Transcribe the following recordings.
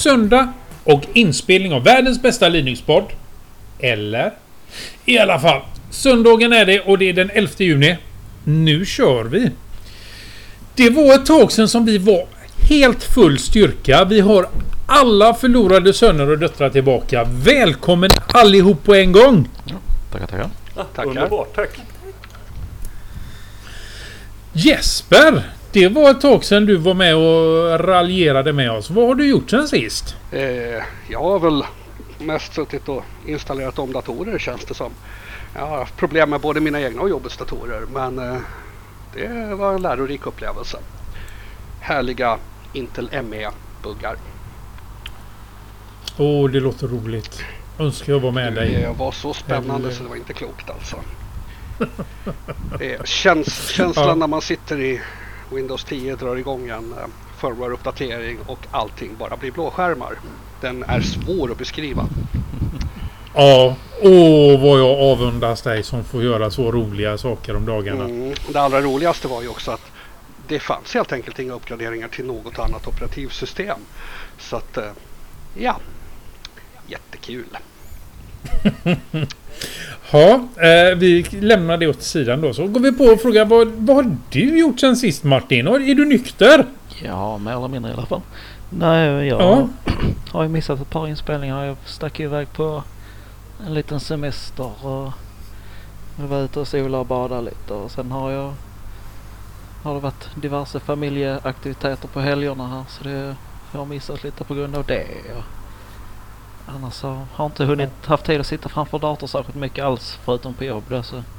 söndag och inspelning av världens bästa Linux-podd. Eller? I alla fall, söndagen är det och det är den 11 juni. Nu kör vi. Det var ett tag sedan som vi var helt full styrka. Vi har alla förlorade söner och döttrar tillbaka. Välkommen allihop på en gång. Ja, tackar. Tackar. Underbart, tack. Jesper, det var ett tag sedan du var med och raljerade med oss. Vad har du gjort sen sist? Jag har väl mest suttit och installerat om datorer, känns det som. Jag har haft problem med både mina egna och jobbets datorer, men det var en lärorik upplevelse. Härliga Intel ME-buggar. Det låter roligt. Önskar jag var med dig. Det var så spännande så det var inte klokt alltså. Känslan när man sitter i Windows 10 drar igång en firmware-uppdatering och allting bara blir blåskärmar. Den är svår att beskriva. Ja, vad jag avundas dig som får göra så roliga saker om dagarna. Det allra roligaste var ju också att det fanns helt enkelt inga uppgraderingar till något annat operativsystem. Så att, ja, jättekul. Ja, vi lämnar det åt sidan då. Så går vi på och frågar, vad har du gjort sen sist, Martin? Är du nykter? Ja, mer eller mindre i alla fall. Nej, jag har ju missat ett par inspelningar. Jag stack iväg på en liten semester och var ute och sola och bada lite. Och sen har det varit diverse familjeaktiviteter på helgerna här. Så jag har missat lite på grund av det. Annars så har jag inte haft tid att sitta framför dator särskilt mycket alls förutom på jobb. Då, så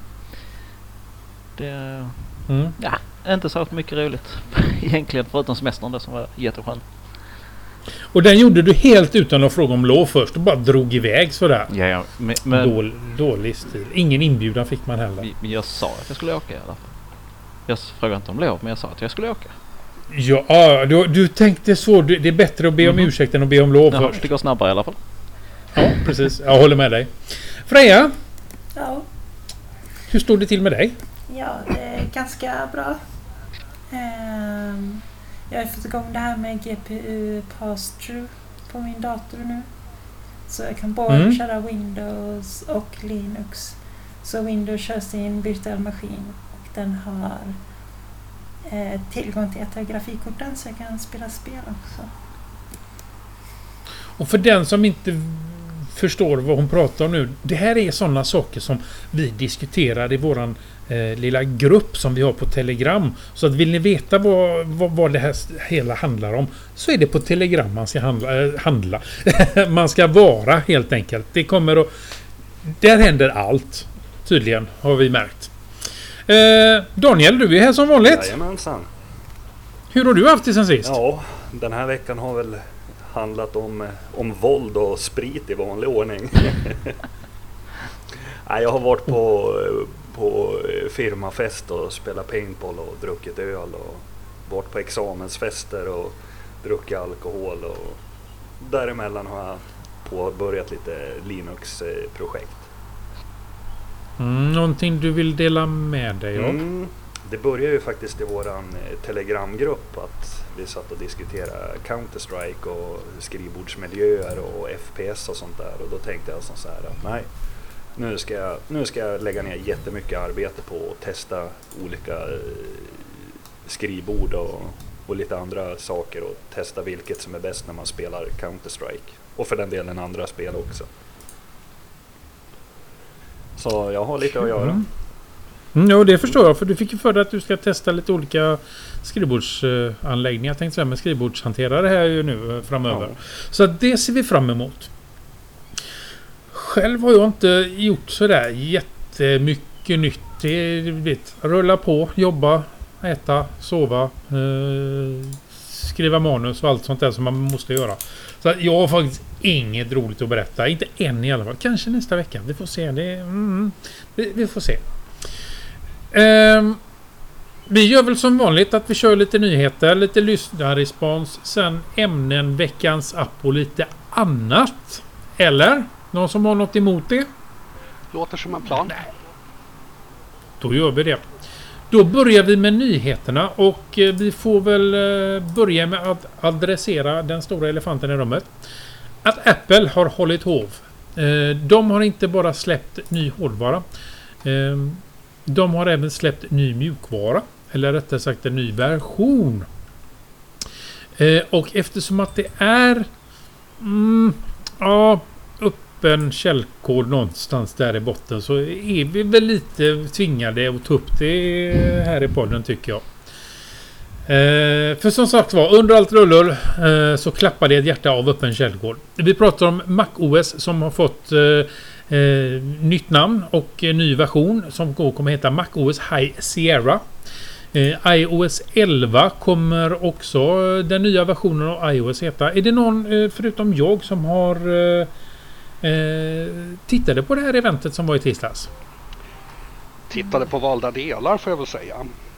det inte särskilt mycket roligt egentligen förutom semestern det som var jätteskön. Och den gjorde du helt utan att fråga om lov först. Du bara drog iväg sådär. Ja, men dålig stil. Ingen inbjudan fick man heller. Jag sa att jag skulle åka i alla fall. Jag frågade inte om lov, men jag sa att jag skulle åka. Ja, du tänkte så. Det är bättre att be om ursäkt än att be om lov först. Det går snabbare i alla fall. Ja, precis. Jag håller med dig. Freja? Ja. Hur står det till med dig? Ja, det är ganska bra. Jag har fått igång det här med GPU pass-through på min dator nu. Så jag kan både köra Windows och Linux. Så Windows kör sin virtuell maskin och den har tillgång till ett av grafikkorten så jag kan spela spel också. Och för den som inte förstår vad hon pratar om nu. Det här är sådana saker som vi diskuterar i våran lilla grupp som vi har på Telegram. Så att vill ni veta vad det här hela handlar om så är det på Telegram man ska handla. Man ska vara helt enkelt. Det kommer att... Där händer allt. Tydligen har vi märkt. Daniel, du är här som vanligt. Jajamensan. Hur har du haft det sen sist? Ja, den här veckan har väl handlat om våld och sprit i vanlig ordning. Nej, jag har varit på firmafest och spelat paintball och druckit öl och varit på examensfester och druckit alkohol och däremellan har jag påbörjat lite Linux-projekt. Någonting du vill dela med dig av? Det började ju faktiskt i våran telegramgrupp att vi satt och diskuterade Counter-Strike och skrivbordsmiljöer och FPS och sånt där. Och då tänkte jag så här att nej, nu ska jag lägga ner jättemycket arbete på att testa olika skrivbord och lite andra saker och testa vilket som är bäst när man spelar Counter-Strike. Och för den delen andra spel också. Så jag har lite att göra. Ja, det förstår jag. För du fick ju för dig att du ska testa lite olika skrivbordsanläggningar. Jag tänkte säga med skrivbordshanterare här ju nu framöver. Ja. Så det ser vi fram emot. Själv har jag inte gjort sådär jättemycket nytt. Det är rulla på, jobba, äta, sova, skriva manus och allt sånt där som man måste göra. Så jag har faktiskt inget roligt att berätta. Inte än i alla fall. Kanske nästa vecka. Vi får se. Vi får se. Vi gör väl som vanligt att vi kör lite nyheter, lite lyssnarrespons, sen ämnen, veckans app och lite annat. Eller? Någon som har något emot det? Låter som en plan. Då gör vi det. Då börjar vi med nyheterna och vi får väl börja med att adressera den stora elefanten i rummet. Att Apple har hållit hov. De har inte bara släppt ny hårdvara. De har även släppt ny mjukvara. Eller rättare sagt en ny version. Och eftersom att det är öppen källkod någonstans där i botten så är vi väl lite tvingade att ta upp det här i podden tycker jag. För som sagt var, under allt rullor så klappar det ett hjärta av öppen källkod. Vi pratar om MacOS som har fått nytt namn och ny version som kommer heta MacOS High Sierra. iOS 11 kommer också den nya versionen av iOS heta. Är det någon förutom jag som har tittade på det här eventet som var i tisdags? Tittade på valda delar får jag väl säga.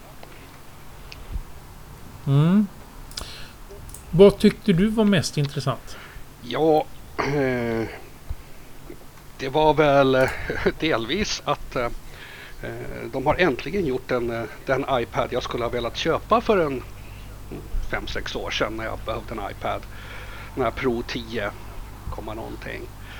Vad tyckte du var mest intressant? Ja, det var väl delvis att de har äntligen gjort den iPad jag skulle ha velat köpa för en 5-6 år sedan när jag behövde en iPad. Den här Pro 10, någonting.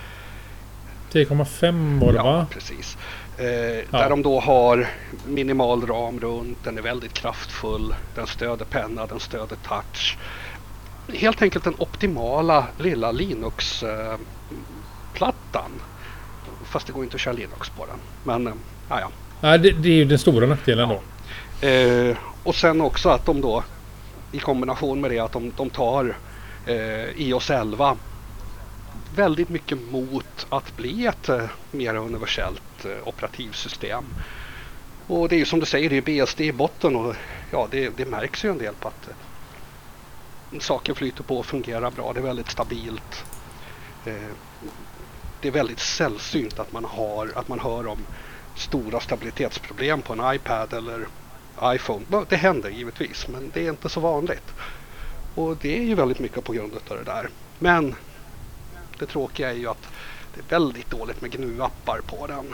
10,5 var det va? Ja, precis. Där de då har minimal ram runt, den är väldigt kraftfull, den stöder penna, den stöder touch. Helt enkelt den optimala lilla Linux-plattan. Fast det går inte att köra Linux på den. Men, ja. Nej, det är ju den stora nackdelen då. Och sen också att de då i kombination med det att de tar iOS 11 väldigt mycket mot att bli ett mer universellt operativsystem. Och det är ju som du säger, det är BSD i botten och ja, det märks ju en del på att saker flyter på och fungerar bra. Det är väldigt stabilt. Det är väldigt sällsynt att man hör om stora stabilitetsproblem på en iPad eller iPhone. Det händer givetvis, men det är inte så vanligt. Och det är ju väldigt mycket på grund av det där. Men det tråkiga är ju att det är väldigt dåligt med GNU-appar på den.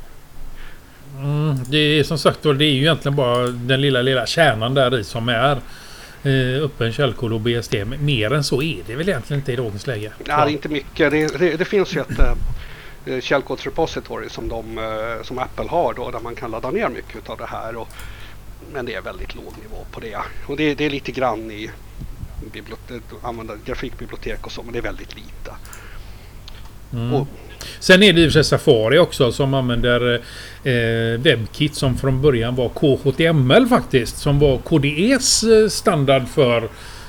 Det är som sagt då, det är ju egentligen bara den lilla kärnan där i som är öppen källkod och BSD. Mer än så är det väl egentligen inte i dagens läge. Nej, inte mycket. Det finns ju ett källkodsrepository som Apple har då, där man kan ladda ner mycket av det här. Men det är väldigt låg nivå på det. Och det är lite grann i använda grafikbibliotek och så, men det är väldigt lite. Och sen är det ju Safari också som använder WebKit som från början var KHTML faktiskt. Som var KDEs standard för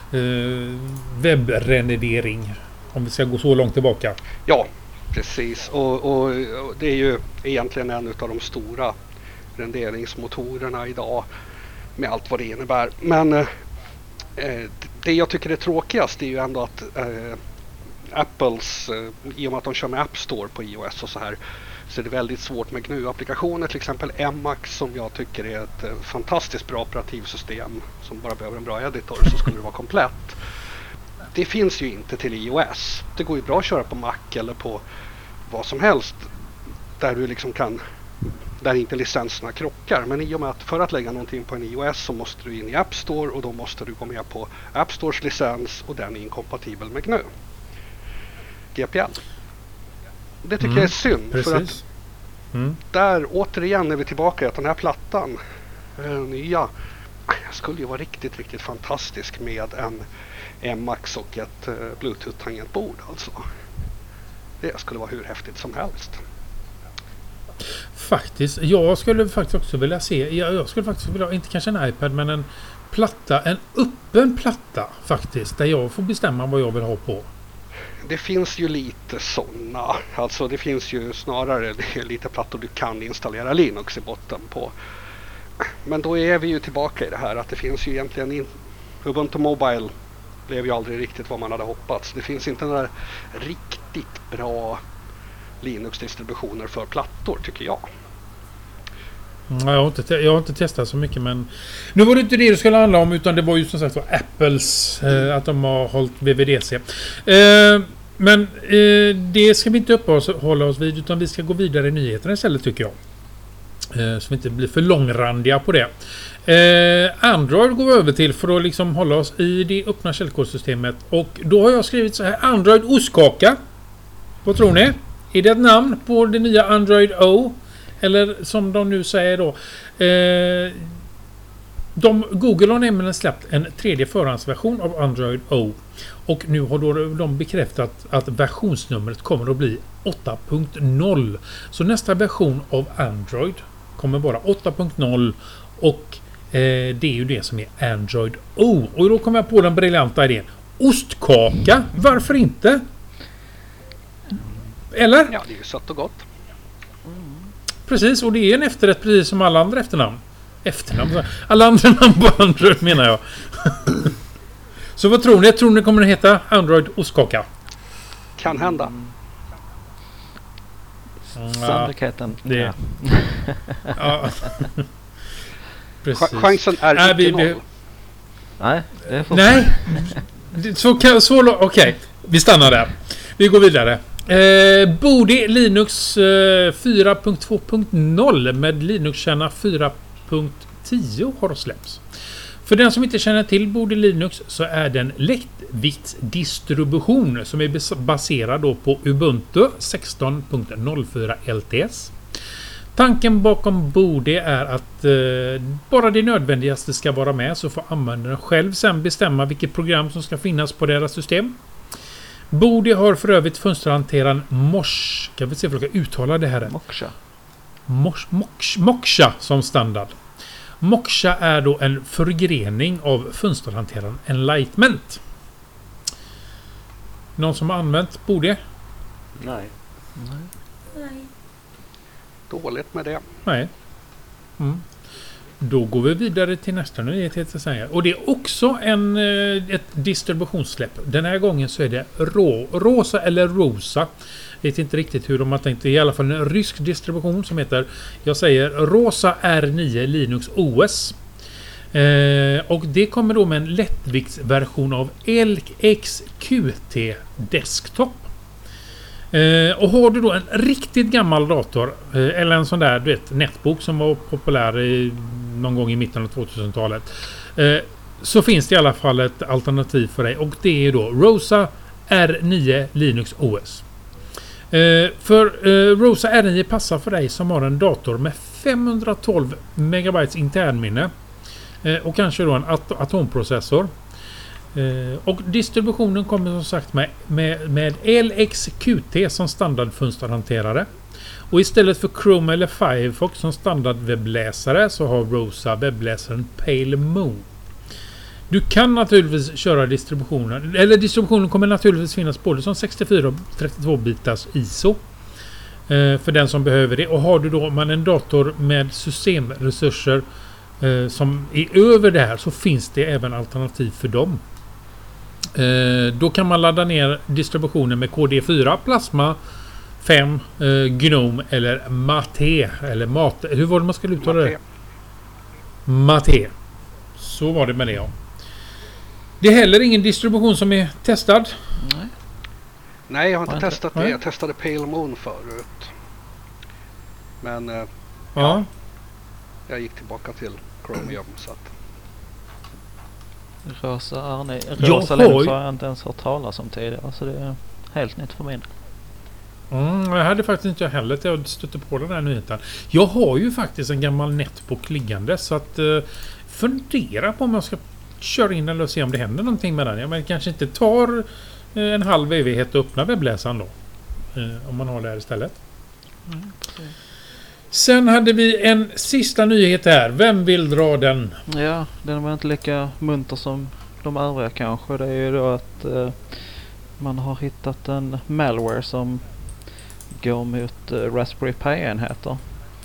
webbrendering. Om vi ska gå så långt tillbaka. Ja, precis. Och det är ju egentligen en av de stora renderingsmotorerna idag med allt vad det innebär. Men det jag tycker är tråkigast är ju ändå att Apples, i och med att de kör med App Store på iOS och så här, så är det väldigt svårt med GNU-applikationer, till exempel Emacs som jag tycker är ett fantastiskt bra operativsystem som bara behöver en bra editor så skulle det vara komplett. Det finns ju inte till iOS. Det går ju bra att köra på Mac eller på vad som helst där du liksom kan, där inte licenserna krockar. Men i och med att för att lägga någonting på en iOS så måste du in i App Store och då måste du gå med på App Stores licens och den är inkompatibel med GNU. GPL. Det tycker jag är synd. Precis. För att där återigen är vi tillbaka i att den här plattan nya skulle ju vara riktigt, riktigt fantastisk med en Emacs och ett Bluetooth-tangentbord alltså. Det skulle vara hur häftigt som helst. Faktiskt, jag skulle faktiskt också vilja se, jag skulle faktiskt vilja, inte kanske en iPad men en platta, en öppen platta faktiskt, där jag får bestämma vad jag vill ha på. Det finns ju lite sådana, alltså det finns ju snarare lite plattor du kan installera Linux i botten på. Men då är vi ju tillbaka i det här att det finns ju egentligen Ubuntu Mobile blev ju aldrig riktigt vad man hade hoppats. Det finns inte några riktigt bra Linux-distributioner för plattor tycker jag. Jag har inte testat så mycket men nu var det inte det skulle handla om utan det var ju som sagt Apples att de har hållit VVDC. Men det ska vi inte uppehålla oss vid utan vi ska gå vidare i nyheterna istället tycker jag. Så vi inte blir för långrandiga på det. Android går vi över till för att liksom hålla oss i det öppna källkodssystemet. Och då har jag skrivit så här: Android ostkaka. Vad tror ni? Är det ett namn på det nya Android O? Eller som de nu säger då. Google har nämligen släppt en tredje förhandsversion av Android O. Och nu har då de bekräftat att versionsnumret kommer att bli 8.0. Så nästa version av Android kommer vara 8.0 och det är ju det som är Android O. Och då kommer jag på den briljanta idén. Ostkaka, varför inte? Eller? Ja, det är ju sött och gott. Precis, och det är en efterrätt precis som alla andra efternamn. Alla andra namn på Android menar jag. Så vad tror ni? Jag tror ni kommer att heta Android ostkaka. Kan hända. Sannolikheten. Det. Ja. Precis. Chansen är inte noll. Nej, det är för... Nej. Okej, vi stannar där. Vi går vidare. Borde Linux 4.2.0 med Linux-kärna 4.10 har släppts. För den som inte känner till Borde Linux så är det en lättviktsdistribution som är baserad då på Ubuntu 16.04 LTS. Tanken bakom Borde är att bara det nödvändigaste ska vara med, så får användaren själv sen bestämma vilket program som ska finnas på deras system. Borde har för övrigt fönsterhanteraren Mosh. Kan vi se om jag kan uttala det här? Moksha som standard. Moksha är då en förgrening av fönsterhanteraren Enlightenment. Någon som har använt Borde? Nej. Dåligt med det. Nej. Då går vi vidare till nästa nyhet. Och det är också ett distributionssläpp. Den här gången så är det Rosa eller Rosa. Jag vet inte riktigt hur de har tänkt. Det är i alla fall en rysk distribution som heter, jag säger Rosa R9 Linux OS. Och det kommer då med en lättviktsversion av LXQT Desktop. Och har du då en riktigt gammal dator eller en sån där, du vet, netbook som var populär någon gång i mitten av 2000-talet, så finns det i alla fall ett alternativ för dig, och det är då Rosa R9 Linux OS. För Rosa R9 passar för dig som har en dator med 512 MB internminne och kanske då en atomprocessor. Och distributionen kommer som sagt med LXQT som standardfönsterhanterare. Och istället för Chrome eller Firefox som standard webbläsare så har Rosa webbläsaren Pale Moon. Du kan naturligtvis köra distributionen, eller distributionen kommer naturligtvis finnas både som 64 och 32 bitars ISO för den som behöver det. Och har du då en dator med systemresurser som är över det här, så finns det även alternativ för dem. Då kan man ladda ner distributionen med KD4, Plasma 5, GNOME eller Mate. Eller Mate. Hur var det man skulle uttala det? Mate. Så var det med det, ja. Det är heller ingen distribution som är testad. Nej, jag har inte testat det. Jag testade Pale Moon förut. Men ja, jag gick tillbaka till Chromium så att... Rosa Linux har jag inte ens hört talas om tidigare, så det är helt nytt för mig. Jag hade faktiskt inte heller att jag stötte på den här nyheten. Jag har ju faktiskt en gammal netbook liggande, så att fundera på om jag ska köra in den och se om det händer någonting med den. Jag men kanske inte tar en halv evighet att öppna webbläsaren då. Om man har det här istället. Sen hade vi en sista nyhet här. Vem vill dra den? Ja, den var inte lika munter som de övriga kanske. Det är ju då att man har hittat en malware som går mot Raspberry Pi-enheter.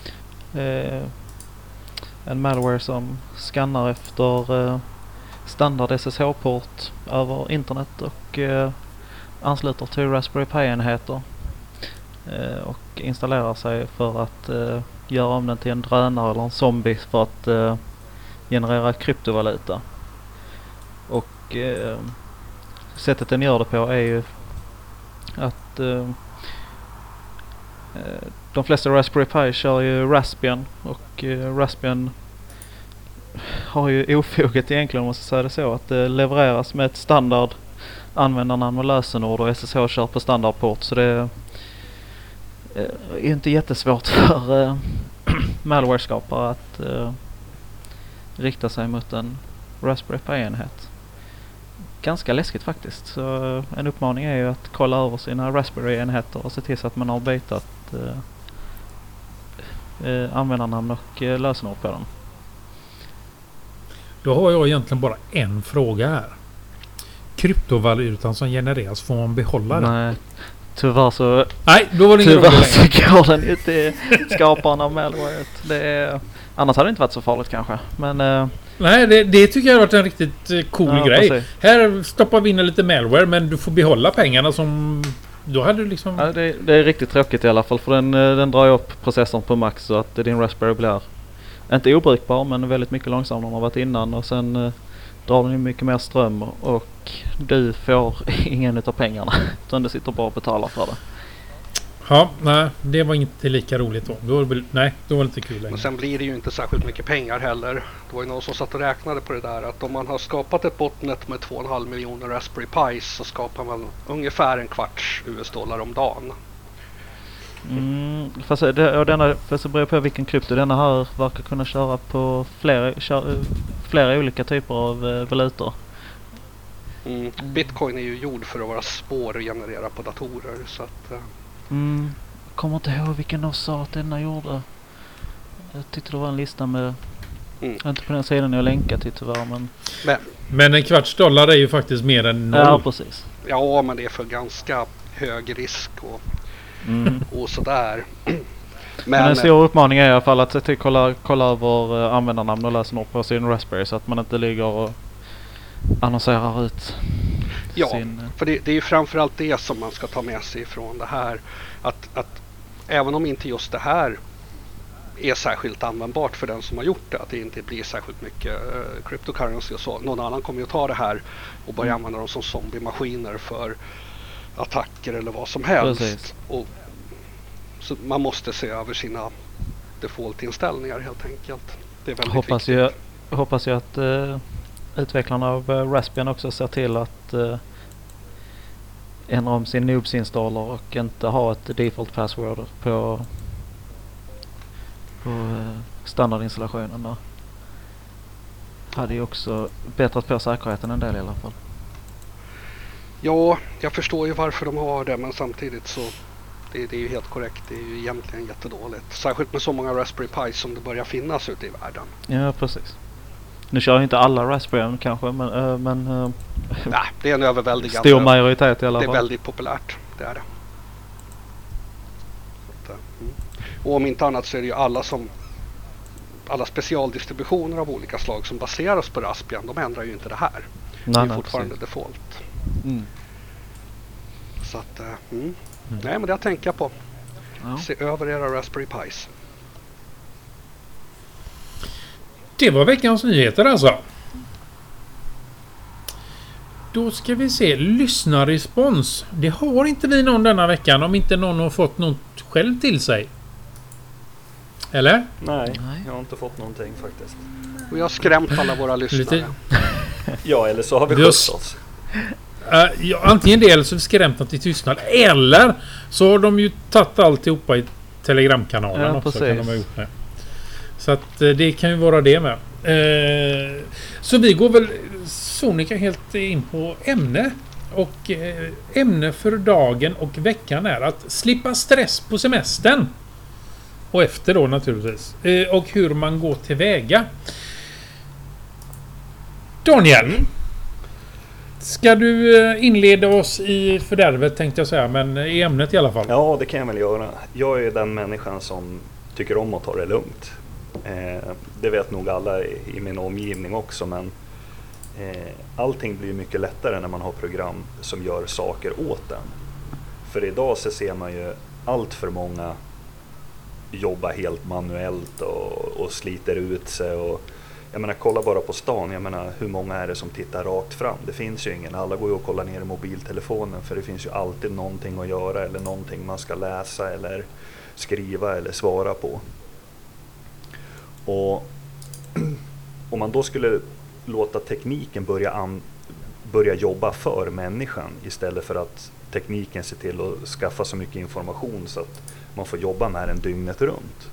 En malware som skannar efter standard SSH-port över internet och ansluter till Raspberry Pi-enheter och installerar sig för att göra om den till en drönare eller en zombie för att generera kryptovaluta. Och sättet den gör det på är ju att de flesta Raspberry Pi kör ju Raspbian och Raspbian har ju ofoget egentligen, om man ska säga det så, att det levereras med ett standard användarnamn och lösenord och SSH kör på standardport, så det är inte jättesvårt för malware-skapare att rikta sig mot en Raspberry Pi-enhet. Ganska läskigt faktiskt, så en uppmaning är ju att kolla över sina Raspberry-enheter och se till så att man har bytat användarnamn och lösenord på dem. Då har jag egentligen bara en fråga här. Kryptovalutan som genereras, får man behålla den? Nej, tyvärr så... Nej, då var det ingen tyvärr så går den ju till skaparen av malware. Annars hade det inte varit så farligt kanske. Men, nej, det tycker jag har varit en riktigt cool grej. Precis. Här stoppar vi in lite malware, men du får behålla pengarna som... Då hade du liksom... Ja, det är riktigt tråkigt i alla fall, för den drar ju upp processorn på max så att din Raspberry blir inte obrukbar, men väldigt mycket långsammare än den har varit innan, och sen drar den ju mycket mer ström och du får ingen utav pengarna utan du sitter bara och betalar för det. Ja, nej, det var inte lika roligt då. Då var det inte kul längre. Men sen blir det ju inte särskilt mycket pengar heller. Det var ju någon som satt och räknade på det där, att om man har skapat ett botnet med 2,5 miljoner Raspberry Pis så skapar man ungefär $0,25 om dagen. Fast det beror på vilken krypto. Denna här verkar kunna köra på flera olika typer av valutor. Bitcoin är ju gjord för att vara svår att generera på datorer, så att... Jag kommer inte ihåg vilken de sa att denna gjorde. Jag tyckte det var en lista med... Inte på den sidan jag länkar till tyvärr, men $0,25 är ju faktiskt mer än 0. Ja, precis. Ja, men det är för ganska hög risk och sådär. Men en stor uppmaning är i alla fall att kolla över användarnamn och lösenord på sin Raspberry, så att man inte ligger och annonserar ut sin... för det är ju framförallt det som man ska ta med sig från det här. Att även om inte just det här är särskilt användbart för den som har gjort det, att det inte blir särskilt mycket cryptocurrency och så. Någon annan kommer ju att ta det här och börja använda dem som zombiemaskiner för attacker eller vad som helst. Och, så man måste se över sina default-inställningar helt enkelt. Det är väldigt viktigt. Hoppas jag att utvecklarna av Raspbian också ser till att ändra om sin Noobs-installer och inte ha ett default password på standardinstallationen där. Hade ju också bättrat på säkerheten en del i alla fall. Ja, jag förstår ju varför de har det, men samtidigt så det är ju helt korrekt. Det är ju egentligen jättedåligt. Särskilt med så många Raspberry Pi som det börjar finnas ute i världen. Ja, precis. Nu kör inte alla Raspberry kanske, men nej, det är en överväldigande stor majoritet i alla fall. Det är väldigt populärt, det är det. Och om inte annat så är det ju alla specialdistributioner av olika slag som baseras på Raspbian, de ändrar ju inte det här. Det är fortfarande precis. Default. Så att, nej, men det jag tänker på. Ja. Se över era Raspberry Pis. Det var veckans nyheter alltså. Då ska vi se. Lyssnarrespons. Det har inte vi någon denna veckan, om inte någon har fått något själv till sig. Eller? Nej, jag har inte fått någonting faktiskt. Och jag har skrämt alla våra lyssnare. Ja, eller så har vi skött oss. Ja, antingen det eller så har vi skrämt dem till tystnad. Eller så har de ju tagit alltihopa i Telegramkanalen också. Kan de ha gjort det. Så att det kan ju vara det med. Så vi går väl sonika helt in på ämne. Och ämne för dagen och veckan är att slippa stress på semestern. Och efter då naturligtvis. Och hur man går tillväga. Daniel. Ska du inleda oss i fördärvet tänkte jag säga. Men i ämnet i alla fall. Ja, det kan jag väl göra. Jag är den människan som tycker om att ta det lugnt. Det vet nog alla i min omgivning också. Men allting blir mycket lättare när man har program som gör saker åt den. För idag så ser man ju allt för många jobba helt manuellt och sliter ut sig. Och jag menar, kolla bara på stan. Jag menar, hur många är det som tittar rakt fram? Det finns ju ingen. Alla går ju och kollar ner i mobiltelefonen, för det finns ju alltid någonting att göra eller någonting man ska läsa eller skriva eller svara på. Och om man då skulle låta tekniken börja jobba för människan istället för att tekniken ser till att skaffa så mycket information så att man får jobba med den dygnet runt.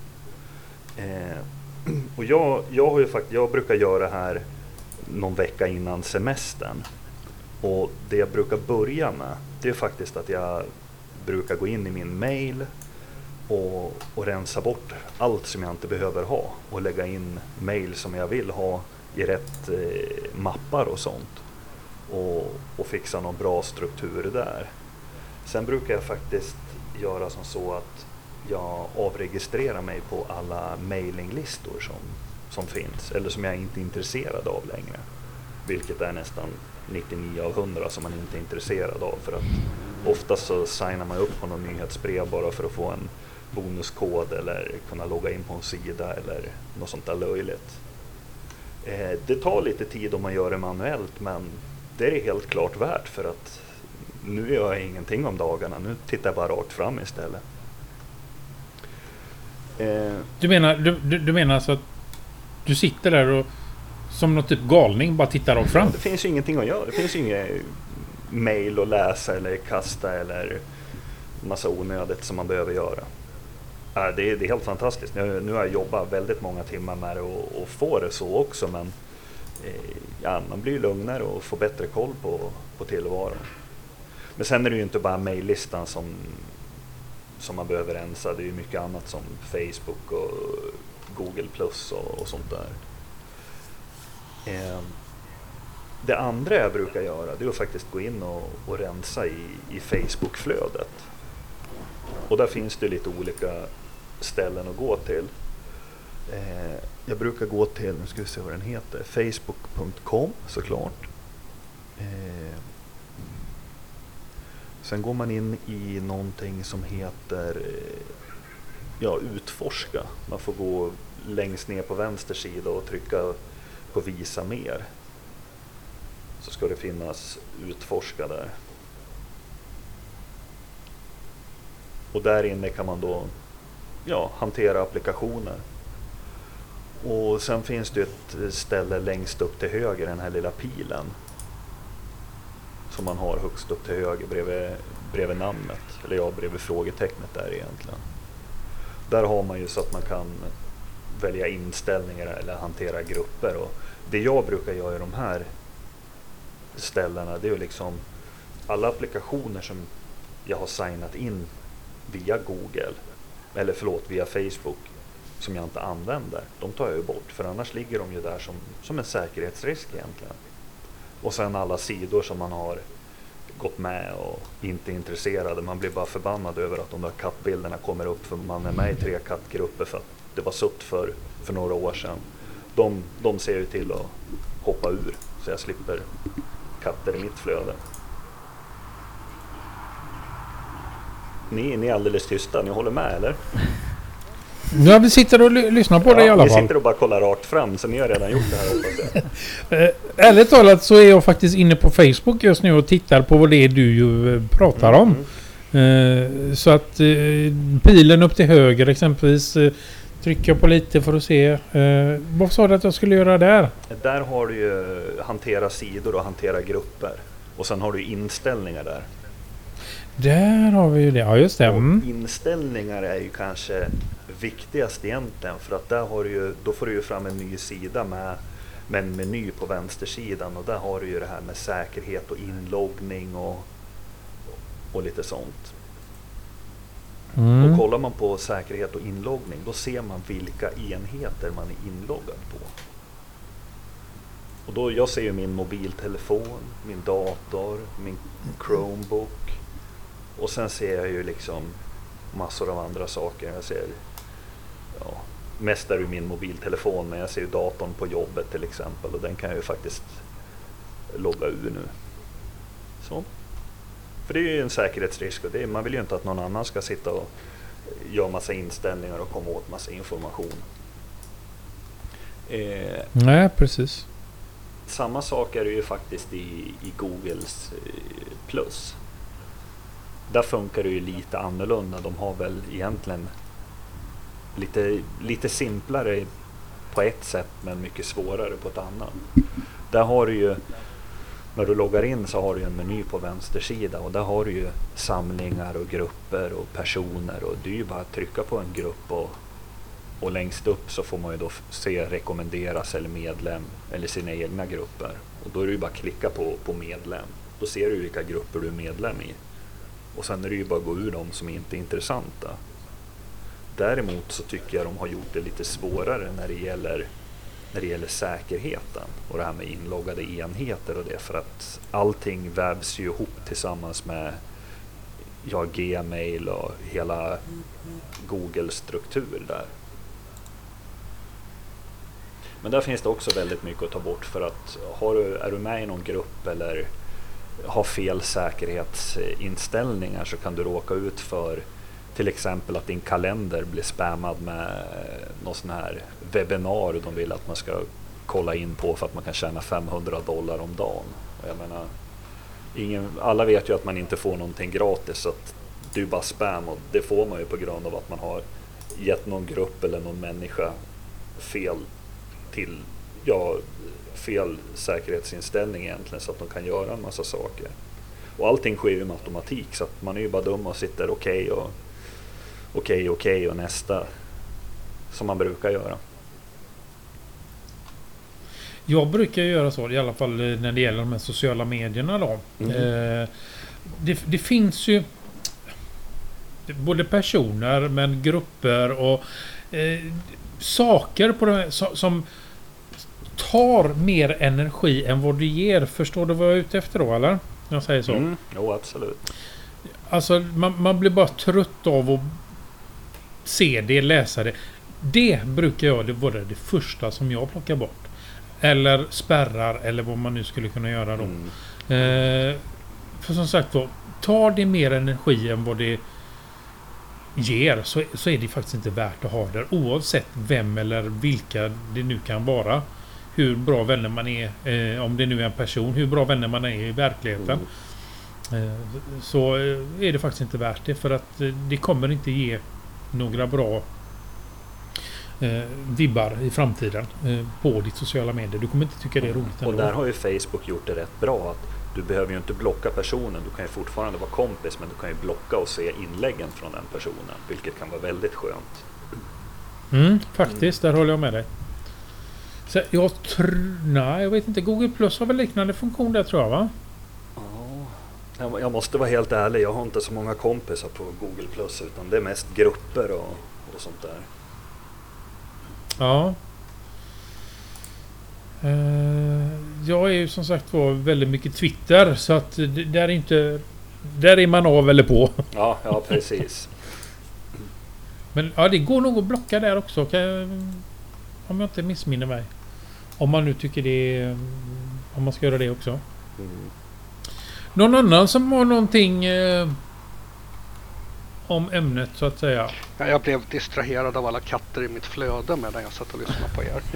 Och jag brukar göra här någon vecka innan semestern. Och det jag brukar börja med, det är faktiskt att jag brukar gå in i min mail och rensa bort allt som jag inte behöver ha och lägga in mail som jag vill ha i rätt mappar och sånt och fixa någon bra struktur där. Sen brukar jag faktiskt göra som så att jag avregistrerar mig på alla mailinglistor som finns eller som jag inte är intresserad av längre, vilket är nästan 99 av 100 som man inte är intresserad av, för att oftast så signar man upp på någon nyhetsbrev bara för att få en bonuskod eller kunna logga in på en sida eller något sånt där löjligt. Det tar lite tid om man gör det manuellt, men det är helt klart värt, för att nu gör jag ingenting om dagarna, nu tittar jag bara rakt fram istället. Du menar alltså att du sitter där och som någon typ galning bara tittar rakt fram? Det finns ju ingenting att göra, det finns ju inget mail att läsa eller kasta eller massa onödigt som man behöver göra. Det är helt fantastiskt. Nu har jag jobbat väldigt många timmar med det och får det så också, men man blir lugnare och får bättre koll på tillvaron. Men sen är det ju inte bara maillistan som man behöver rensa. Det är ju mycket annat som Facebook och Google Plus och sånt där. Det andra jag brukar göra, det är att faktiskt gå in och rensa i Facebook-flödet. Och där finns det lite olika ställen att gå till. Jag brukar gå till, nu ska vi se vad den heter, facebook.com såklart. Sen går man in i någonting som heter utforska. Man får gå längst ner på vänster sida och trycka på visa mer. Så ska det finnas utforska där. Och där inne kan man då hantera applikationer. Och sen finns det ett ställe längst upp till höger, den här lilla pilen som man har högst upp till höger bredvid namnet, eller bredvid frågetecknet där egentligen. Där har man ju så att man kan välja inställningar eller hantera grupper, och det jag brukar göra i de här ställena, det är ju liksom alla applikationer som jag har signat in via Google, via Facebook, som jag inte använder, de tar jag ju bort, för annars ligger de ju där som en säkerhetsrisk egentligen. Och sen alla sidor som man har gått med och inte är intresserade, man blir bara förbannad över att de där kattbilderna kommer upp, för man är med i 3 kattgrupper för att det var sutt för några år sedan. De ser ju till att hoppa ur, så jag slipper katter i mitt flöde. Ni är alldeles tysta, ni håller med eller? Ja, vi sitter och lyssnar på det i alla fall. Vi sitter och bara kollar rakt fram, så ni har redan gjort det här, hoppas jag. Ärligt talat så är jag faktiskt inne på Facebook just nu och tittar på vad det är du ju pratar om. Så att pilen upp till höger exempelvis trycker jag på lite för att se. Vad sa du att jag skulle göra där? Där har du ju hantera sidor och hantera grupper. Och sen har du inställningar där. Där har vi ju det, ja just det. Inställningar är ju kanske viktigast egentligen, för att där har då får du ju fram en ny sida med en meny på vänstersidan, och där har du ju det här med säkerhet och inloggning och lite sånt. Och kollar man på säkerhet och inloggning, då ser man vilka enheter man är inloggad på. Och då, jag ser ju min mobiltelefon, min dator, min Chromebook, och sen ser jag ju liksom massor av andra saker. Jag ser mest är det min mobiltelefon, men jag ser ju datorn på jobbet till exempel, och den kan jag ju faktiskt logga ur nu. Så. För det är ju en säkerhetsrisk, och man vill ju inte att någon annan ska sitta och göra massa inställningar och komma åt massa information. Nej, precis. Samma sak är det ju faktiskt i Googles Plus. Där funkar det ju lite annorlunda. De har väl egentligen lite simplare på ett sätt men mycket svårare på ett annat. Där har du ju, när du loggar in så har du en meny på vänster sida och där har du ju samlingar och grupper och personer och det är ju bara att trycka på en grupp och längst upp så får man ju då se rekommenderas eller medlem eller sina egna grupper och då är det ju bara att klicka på medlem. Då ser du vilka grupper du är medlem i och sen är det ju bara att gå ur dem som inte är intressanta. Däremot så tycker jag de har gjort det lite svårare när det gäller säkerheten och det här med inloggade enheter och det, för att allting vävs ju ihop tillsammans med Gmail och hela Google-struktur där. Men där finns det också väldigt mycket att ta bort, för att är du med i någon grupp eller har fel säkerhetsinställningar så kan du råka ut för till exempel att din kalender blir spammad med någon sån här webbinar de vill att man ska kolla in på för att man kan tjäna $500 om dagen. Och jag menar, alla vet ju att man inte får någonting gratis, så att det är bara spam och det får man ju på grund av att man har gett någon grupp eller någon människa fel säkerhetsinställning egentligen så att de kan göra en massa saker. Och allting sker ju med automatik så att man är ju bara dum och sitter okej och nästa som man brukar göra. Jag brukar göra så i alla fall när det gäller de här sociala medierna då. Det finns ju både personer men grupper och saker på det här, som tar mer energi än vad det ger. Förstår du vad jag är ute efter då, eller? Jag säger så. Jo, absolut. Alltså man blir bara trött av att se det, läsa det. Det brukar jag vara det första som jag plockar bort. Eller spärrar, eller vad man nu skulle kunna göra då. För som sagt då, tar det mer energi än vad det ger, så är det faktiskt inte värt att ha där. Oavsett vem eller vilka det nu kan vara. Hur bra vänner man är, om det nu är en person, hur bra vänner man är i verkligheten. Så är det faktiskt inte värt det, för att det kommer inte ge några bra vibbar i framtiden på ditt sociala medier. Du kommer inte tycka det är roligt ändå. Och där har ju Facebook gjort det rätt bra, att du behöver ju inte blocka personen, du kan ju fortfarande vara kompis, men du kan ju blocka och se inläggen från den personen, vilket kan vara väldigt skönt. Faktiskt, där håller jag med dig. Så jag vet inte, Google Plus har väl liknande funktion där, tror jag, va? Ja, jag måste vara helt ärlig, jag har inte så många kompisar på Google Plus, utan det är mest grupper och sånt där. Ja. Jag är ju som sagt väldigt mycket Twitter, så att där är man av eller på. Ja, precis. Men ja, det går nog att blocka där också, om jag inte missminner mig. Om man nu tycker det, om man ska göra det också. Någon annan som har någonting om ämnet, så att säga? Ja, jag blev distraherad av alla katter i mitt flöde medan jag satt och lyssnade på er.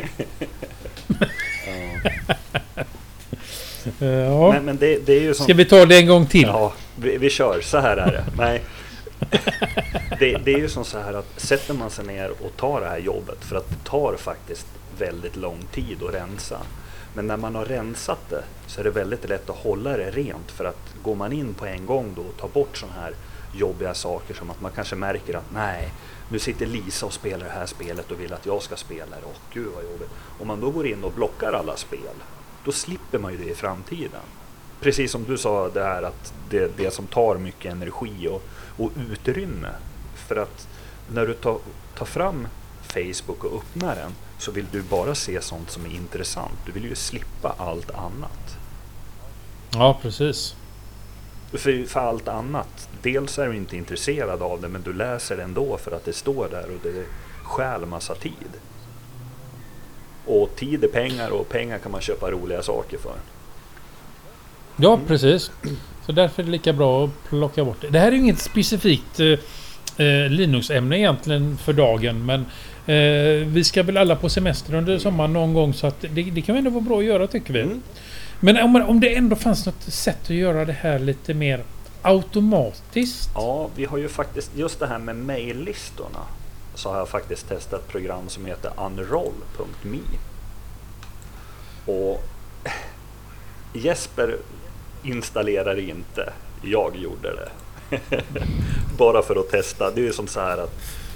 Ja. Men det är ju som... Ska vi ta det en gång till? Ja, vi kör. Så här är det. Nej. Det är ju som så här att sätter man sig ner och tar det här jobbet, för att det tar faktiskt väldigt lång tid att rensa. Men när man har rensat det så är det väldigt lätt att hålla det rent, för att går man in på en gång då och tar bort sådana här jobbiga saker som att man kanske märker att nej, nu sitter Lisa och spelar det här spelet och vill att jag ska spela det. Åh gud vad jobbigt. Om man då går in och blockar alla spel, då slipper man ju det i framtiden. Precis som du sa, det här att det som tar mycket energi och utrymme. För att när du tar fram Facebook och öppnar den, så vill du bara se sånt som är intressant. Du vill ju slippa allt annat. Ja, precis. För allt annat, dels är du inte intresserad av det, men du läser det ändå för att det står där och det stjäl massa tid. Och tid är pengar, och pengar kan man köpa roliga saker för. Ja, precis. Så därför är det lika bra att plocka bort det. Det här är ju inget specifikt Linux-ämne egentligen för dagen, men vi ska väl alla på semester under sommaren någon gång, så att det kan ändå vara bra att göra, tycker vi. Men om det ändå fanns något sätt att göra det här lite mer automatiskt. Ja, vi har ju faktiskt just det här med mejllistorna så har jag faktiskt testat ett program som heter Unroll.me. Och Jesper installerar inte, jag gjorde det. Bara för att testa. Det är ju som så här att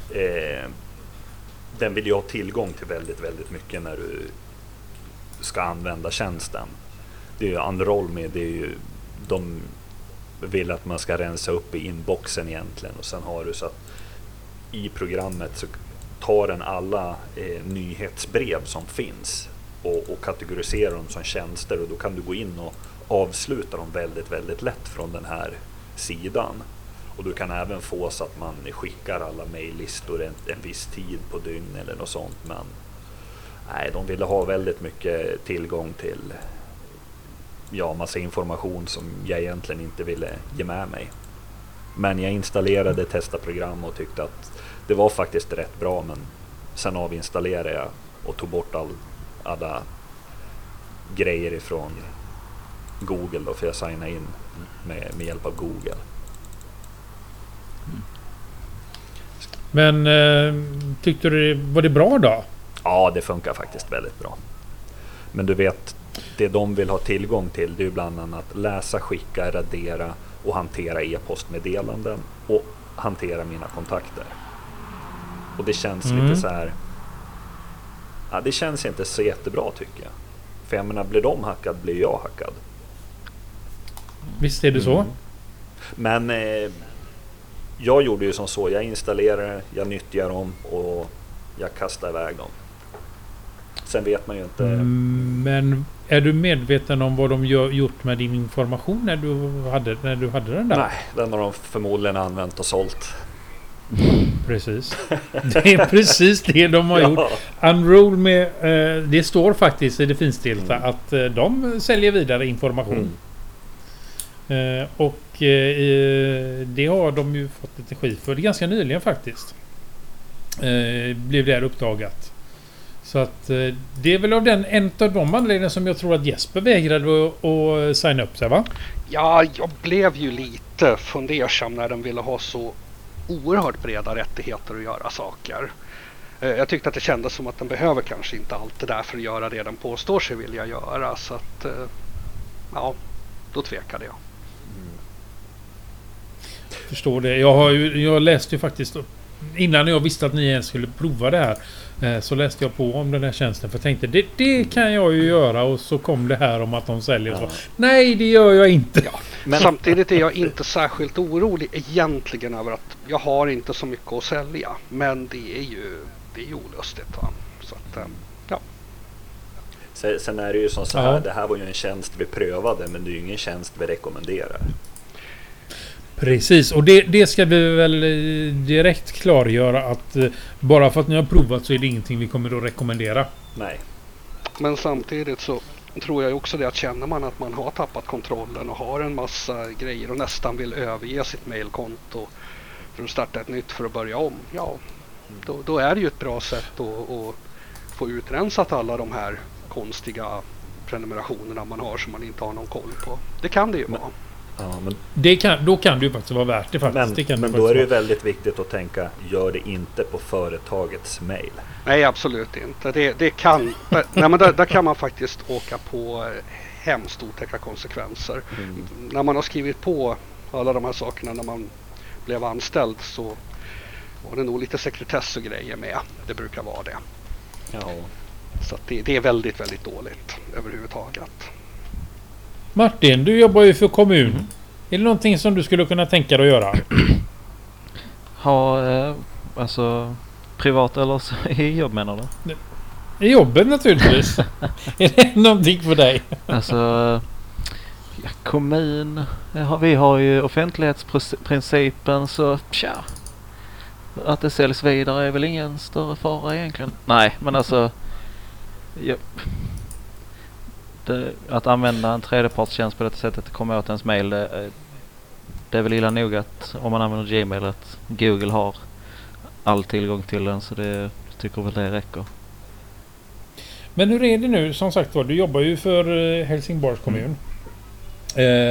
den vill ju ha tillgång till väldigt, väldigt mycket när du ska använda tjänsten. Det är ju Unroll med, det är ju, de vill att man ska rensa upp i inboxen egentligen, och sen har du så att i programmet så tar den alla nyhetsbrev som finns och kategoriserar dem som tjänster, och då kan du gå in och avsluta dem väldigt, väldigt lätt från den här sidan. Och du kan även få så att man skickar alla mejllistor en viss tid på dygn eller något sånt, men nej, de ville ha väldigt mycket tillgång till massa information som jag egentligen inte ville ge med mig. Men jag installerade, testade program och tyckte att det var faktiskt rätt bra, men sen avinstallerade jag och tog bort alla grejer ifrån Google då, för jag signade in med hjälp av Google. Men tyckte du var det bra då? Ja, det funkar faktiskt väldigt bra. Men du vet, det de vill ha tillgång till, det är bland annat läsa, skicka, radera och hantera e-postmeddelanden och hantera mina kontakter. Och det känns lite så här. Ja, det känns inte så jättebra tycker jag. För jag menar, blir de hackad blir jag hackad. Visst är det så? Men jag gjorde ju som så. Jag installerade, jag nyttjar dem och jag kastar iväg dem. Sen vet man ju inte. Men är du medveten om vad de gjort med din information när du hade den där? Nej, den har de förmodligen använt och sålt. Precis. Det är precis det de har gjort. Unroll med, det står faktiskt i det finstilta att de säljer vidare information. Och det har de ju fått lite skit för. Det är ganska nyligen faktiskt. Blev det här uppdagat. Så att det är väl av en av de anledningarna som jag tror att Jesper vägrade att signa upp sig, va? Ja, jag blev ju lite fundersam när de ville ha så oerhört breda rättigheter att göra saker. Jag tyckte att det kändes som att den behöver kanske inte allt det där för att göra det den påstår sig vilja göra. Så att, ja, då tvekade jag. Förstår det. Jag läste ju faktiskt innan jag visste att ni ens skulle prova det här, så läste jag på om den här tjänsten, för jag tänkte det kan jag ju göra, och så kom det här om att de säljer. Så, nej, det gör jag inte. Ja. Men samtidigt är jag inte särskilt orolig egentligen över att jag har inte så mycket att sälja, men det är ju olustigt, va? Så att, ja. Sen är det ju som så här, det här var ju en tjänst vi prövade, men det är ju ingen tjänst vi rekommenderar. Precis, och det ska vi väl direkt klargöra, att bara för att ni har provat så är det ingenting vi kommer att rekommendera. Nej. Men samtidigt så tror jag också det, att känner man att man har tappat kontrollen och har en massa grejer och nästan vill överge sitt mailkonto för att starta ett nytt för att börja om, ja, då är det ju ett bra sätt att få utrensat alla de här konstiga prenumerationerna man har som man inte har någon koll på. Det kan det ju vara. Ja, men då kan det ju faktiskt vara värt det faktiskt. Men då är det ju väldigt viktigt att tänka, gör det inte på företagets mail. Nej, absolut inte. Det kan, nej, men där kan man faktiskt åka på hemskt otäcka konsekvenser. När man har skrivit på alla de här sakerna när man blev anställd, så var det nog lite sekretess och grejer med. Det brukar vara det. Ja. Så att det är väldigt, väldigt dåligt överhuvudtaget. Martin, du jobbar ju för kommun. Är det någonting som du skulle kunna tänka dig att göra? Alltså privat eller så i jobb, menar du? I jobbet naturligtvis. Är det någonting för dig? Alltså kommun, vi har ju offentlighetsprincipen, så tja, att det säljs vidare är väl ingen större fara egentligen. Nej, men alltså att använda en tredjepartstjänst på det sättet att komma åt ens mail, det är väl illa nog att om man använder Gmail att Google har all tillgång till den, så det tycker väl det räcker. Men hur är det nu? Som sagt var, du jobbar ju för Helsingborgs kommun.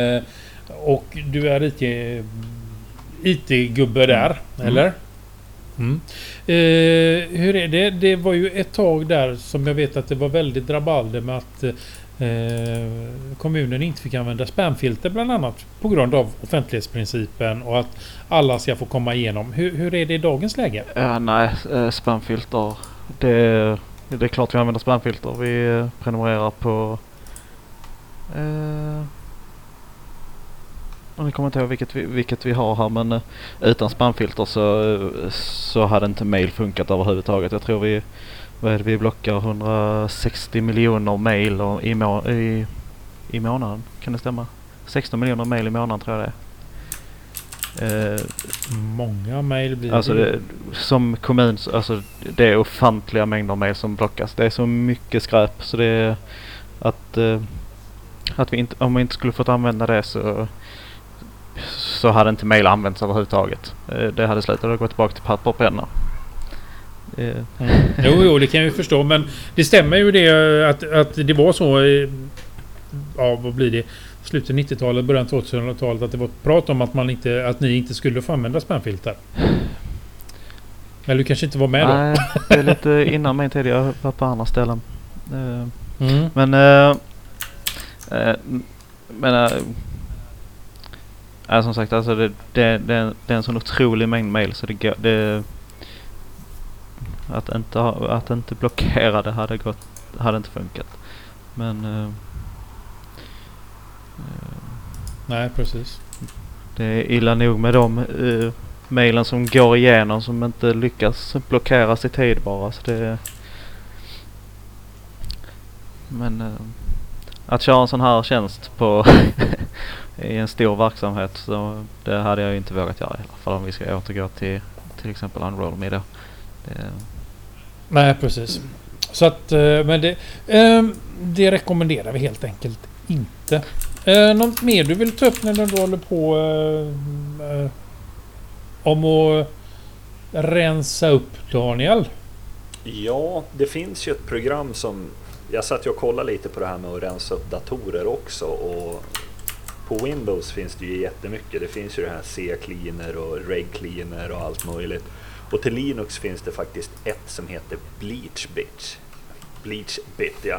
Och du är IT-gubbe där, eller? Hur är det? Det var ju ett tag där som jag vet att det var väldigt drabalder med att kommunen inte fick använda spamfilter bland annat på grund av offentlighetsprincipen och att alla ska få komma igenom. Hur är det i dagens läge? Nej, spamfilter. Det är klart vi använder spamfilter. Vi prenumererar på... Jag kommer inte ihåg vilket vi har här, men utan spamfilter så hade inte mail funkat överhuvudtaget. Jag tror vi blockar 160 miljoner mail i månaden. Kan det stämma? 16 miljoner mail i månaden tror jag det är. Många mail blir alltså det. Som kommun, alltså det är ofantliga mängder mail som blockas. Det är så mycket skräp så det är att vi inte, om vi inte skulle fått använda det så hade inte mail använts överhuvudtaget. Det hade slutat att gå tillbaka till papper och penna. Jo, det kan jag ju förstå, men det stämmer ju det att det var så vad blir det? Slutet 90-talet, början 2000-talet att det var prat om att att ni inte skulle få använda spamfilter. Eller du kanske inte var med då? Nej, det är lite innan min tid. Jag var på andra ställen. Men som sagt, alltså det är en sån otrolig mängd mail så det att inte blockera det hade inte funkat. Men nej, precis. Det är illa nog med de mailen som går igenom som inte lyckas blockeras i tid bara. Så det men att köra en sån här tjänst på i en stor verksamhet så det hade jag ju inte vågat göra i alla fall om vi ska återgå till exempel Unroll Me då. Nej, precis. Så att men det rekommenderar vi helt enkelt inte. Något mer du vill ta upp när du håller på om att rensa upp, Daniel? Ja, det finns ju ett program som jag satt ju och kollade lite på det här med att rensa upp datorer också, och på Windows finns det ju jättemycket. Det finns ju det här C-cleaner och reg-cleaner och allt möjligt. Och till Linux finns det faktiskt ett som heter BleachBit. BleachBit, ja.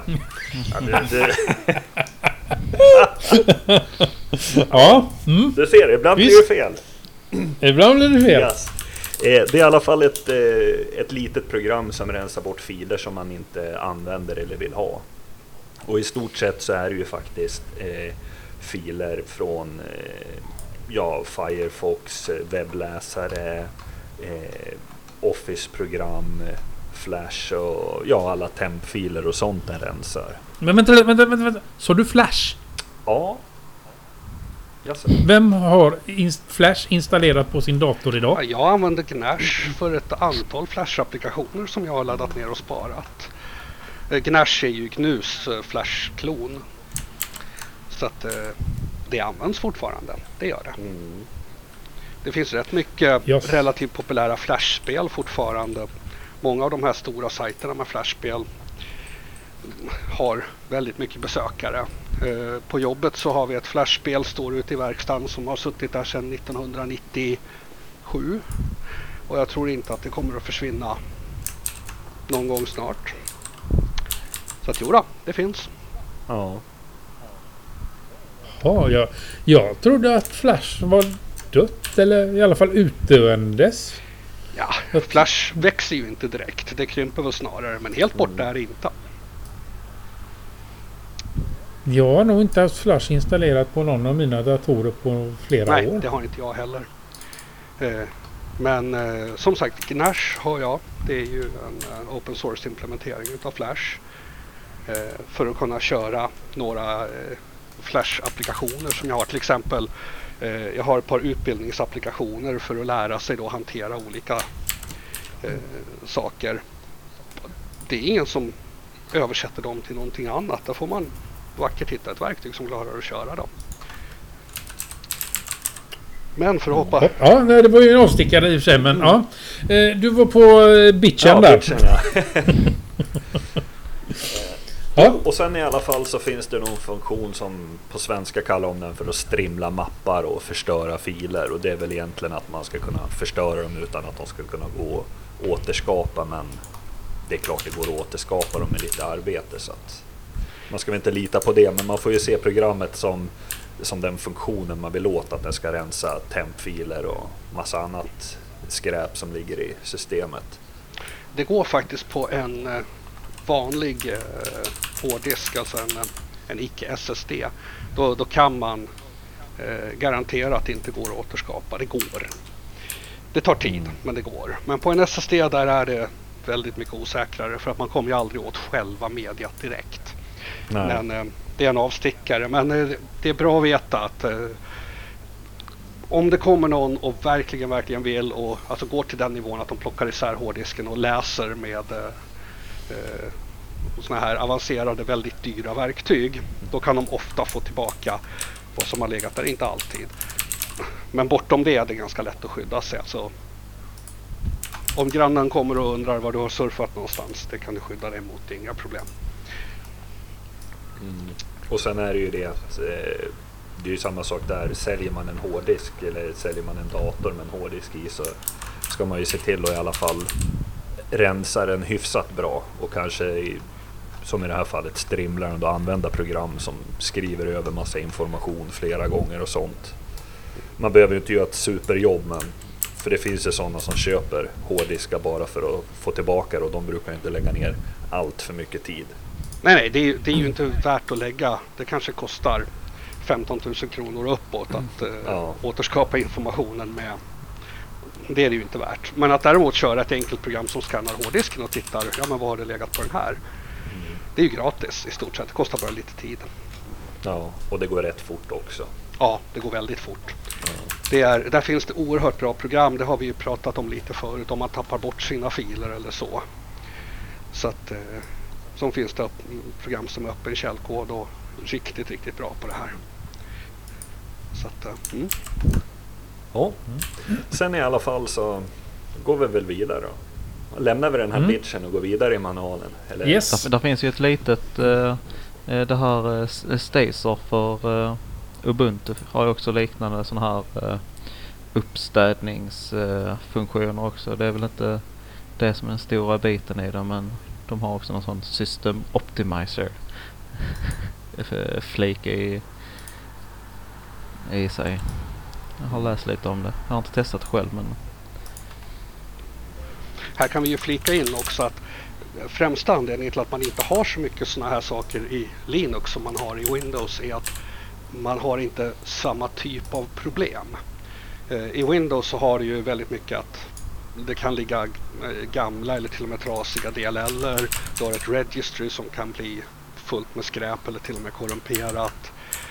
Ja. Du ser, ibland blir det fel. Ibland blir det fel. Yes. Det är i alla fall ett litet program som rensar bort filer som man inte använder eller vill ha. Och i stort sett så är det ju faktiskt filer från Firefox, webbläsare, Office-program, Flash och alla tempfiler och sånt den rensar. Men vänta. Så du Flash? Ja. Yes. Vem har Flash installerat på sin dator idag? Jag använder Gnash för ett antal Flash-applikationer som jag har laddat ner och sparat. Gnash är ju GNUs Flash-klon. Så att det används fortfarande. Det gör det. Det finns rätt mycket relativt populära Flash-spel fortfarande. Många av de här stora sajterna med Flash-spel har väldigt mycket besökare. På jobbet så har vi ett Flash-spel står ute i verkstaden som har suttit där sedan 1997. Och jag tror inte att det kommer att försvinna någon gång snart. Så att det finns. Ja. Ja, jag trodde att Flash var dött eller i alla fall utdöendes. Ja, Flash växer ju inte direkt. Det krymper väl snarare, men helt borta är det inte. Jag har nog inte haft Flash installerat på någon av mina datorer på flera år. Nej, det har inte jag heller. Men som sagt, Gnash har jag. Det är ju en open source implementering utav Flash. För att kunna köra några Flash-applikationer som jag har. Till exempel, jag har ett par utbildningsapplikationer för att lära sig då hantera olika saker. Det är ingen som översätter dem till någonting annat. Där får man vackert hitta ett verktyg som klarar att köra dem. Men för att hoppa... Ja, det var ju en avstickare i och för sig, men ja. Du var på bitchen där. Bitchen, ja. Ja. Och sen i alla fall så finns det någon funktion som på svenska kallar om den för att strimla mappar och förstöra filer. Och det är väl egentligen att man ska kunna förstöra dem utan att de ska kunna gå och återskapa. Men det är klart det går att återskapa dem med lite arbete. Så att man ska väl inte lita på det, men man får ju se programmet som den funktionen man vill åt. Att den ska rensa tempfiler och massa annat skräp som ligger i systemet. Det går faktiskt på en vanlig hårddisk, alltså en icke-SSD. Då kan man garantera att det inte går att återskapa. Det går. Det tar tid, men det går. Men på en SSD där är det väldigt mycket osäkrare, för att man kommer ju aldrig åt själva mediet direkt. Nej. Men det är en avstickare. Men det är bra att veta att om det kommer någon och verkligen vill och alltså går till den nivån att de plockar isär hårddisken och läser med såna här avancerade, väldigt dyra verktyg, då kan de ofta få tillbaka vad som har legat där, inte alltid. Men bortom det är det ganska lätt att skydda sig. Alltså, om grannen kommer och undrar var du har surfat någonstans, det kan du skydda dig mot, det är inga problem. Och sen är det ju det att det är ju samma sak där. Säljer man en hårddisk eller säljer man en dator med en hårddisk i, så ska man ju se till att i alla fall rensa den hyfsat bra och kanske som i det här fallet strimla den och använda program som skriver över massa information flera gånger och sånt. Man behöver ju inte göra ett superjobb, men för det finns ju sådana som köper hårddiskar bara för att få tillbaka det, och de brukar inte lägga ner allt för mycket tid. Nej, det är ju inte värt att lägga. Det kanske kostar 15 000 kronor uppåt att återskapa informationen med. Det är det ju inte värt. Men att däremot köra ett enkelt program som skannar hårddisken och tittar, ja men vad har det legat på den här? Det är ju gratis i stort sett. Det kostar bara lite tid. Ja, och det går rätt fort också. Ja, det går väldigt fort. Där finns det oerhört bra program. Det har vi ju pratat om lite förut. Om man tappar bort sina filer eller så. Så att som finns det program som är öppen källkod och riktigt bra på det här. Så att, Ja. Sen i alla fall så går vi väl vidare då. Lämnar vi den här bitchen och går vidare i manualen. Eller? Yes. Där finns ju ett litet det här Stacer för Ubuntu har ju också liknande sån här uppstädningsfunktioner också. Det är väl inte det som är den stora biten i det, men de har också någon sån system optimizer flake i sig. Jag har läst lite om det. Jag har inte testat det själv, men här kan vi ju flika in också att främsta anledningen till att man inte har så mycket såna här saker i Linux som man har i Windows är att man har inte samma typ av problem. I Windows så har det ju väldigt mycket att det kan ligga gamla eller till och med trasiga DLL:er. Du har ett registry som kan bli fullt med skräp eller till och med korrumperat.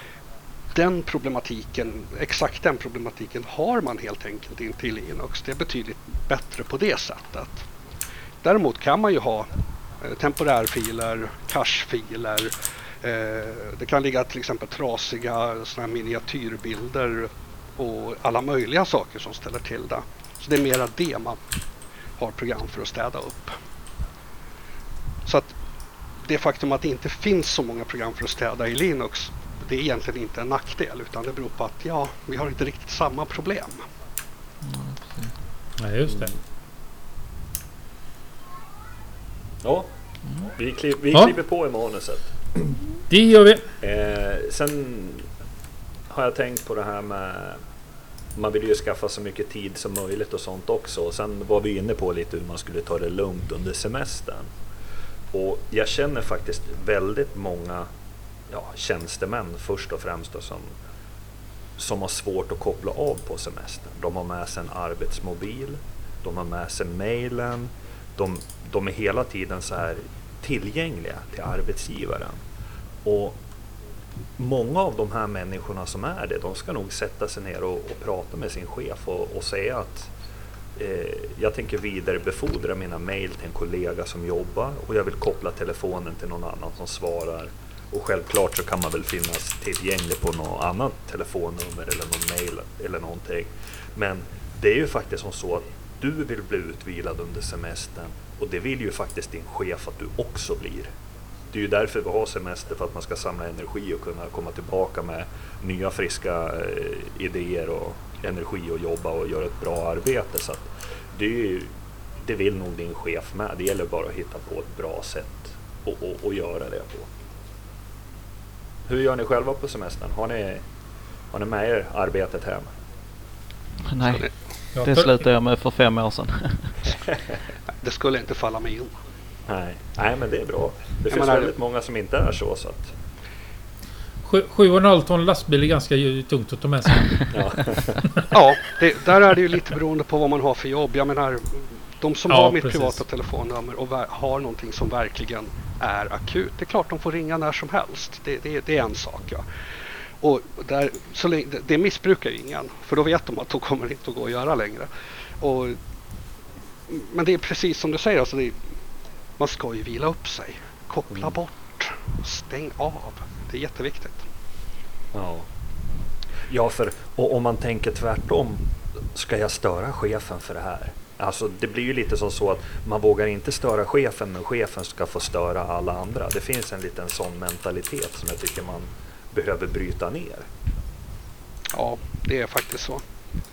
Exakt den problematiken har man helt enkelt inte i Linux. Det är betydligt bättre på det sättet. Däremot kan man ju ha temporärfiler, cachefiler. Det kan ligga till exempel trasiga såna här miniatyrbilder och alla möjliga saker som ställer till det. Så det är mera det man har program för att städa upp. Så att det faktum att det inte finns så många program för att städa i Linux, det är egentligen inte en nackdel, utan det beror på att vi har inte riktigt samma problem. Nej, just det. Ja, vi kliver på i manuset. Det gör vi. Sen har jag tänkt på det här med man vill ju skaffa så mycket tid som möjligt och sånt också. Och sen var vi inne på lite hur man skulle ta det lugnt under semestern. Och jag känner faktiskt väldigt många tjänstemän först och främst som har svårt att koppla av på semestern. De har med sig en arbetsmobil, de har med sig mailen, de är hela tiden så här tillgängliga till arbetsgivaren. Och många av de här människorna som är det, de ska nog sätta sig ner och prata med sin chef och säga att jag tänker vidarebefordra mina mejl till en kollega som jobbar och jag vill koppla telefonen till någon annan som svarar. Och självklart så kan man väl finnas tillgänglig på något annat telefonnummer eller någon mejl eller någonting. Men det är ju faktiskt som så att du vill bli utvilad under semestern och det vill ju faktiskt din chef att du också blir. Det är ju därför vi har semester, för att man ska samla energi och kunna komma tillbaka med nya friska idéer och energi och jobba och göra ett bra arbete. Så att det vill nog din chef med. Det gäller bara att hitta på ett bra sätt och göra det på. Hur gör ni själva på semestern? Har ni med er arbetet hem? Nej, det slutade jag med för 5 år sedan. Det skulle inte falla mig in. Nej, men det är bra. Det finns väldigt många som inte är så att... 7,5 ton lastbil är ganska tungt att ta med sig. Ja, där är det ju lite beroende på vad man har för jobb. Jag menar, de som har mitt privata telefonnummer och har någonting som verkligen är akut, det är klart de får ringa när som helst. Det är en sak, ja. Och det missbrukar ju ingen, för då vet de att de kommer inte att gå att göra längre. Men det är precis som du säger, alltså man ska ju vila upp sig, koppla bort, stäng av. Det är jätteviktigt. Ja, och om man tänker tvärtom, ska jag störa chefen för det här? Alltså det blir ju lite som så att man vågar inte störa chefen, men chefen ska få störa alla andra. Det finns en liten sån mentalitet som jag tycker man behöver bryta ner. Ja, det är faktiskt så.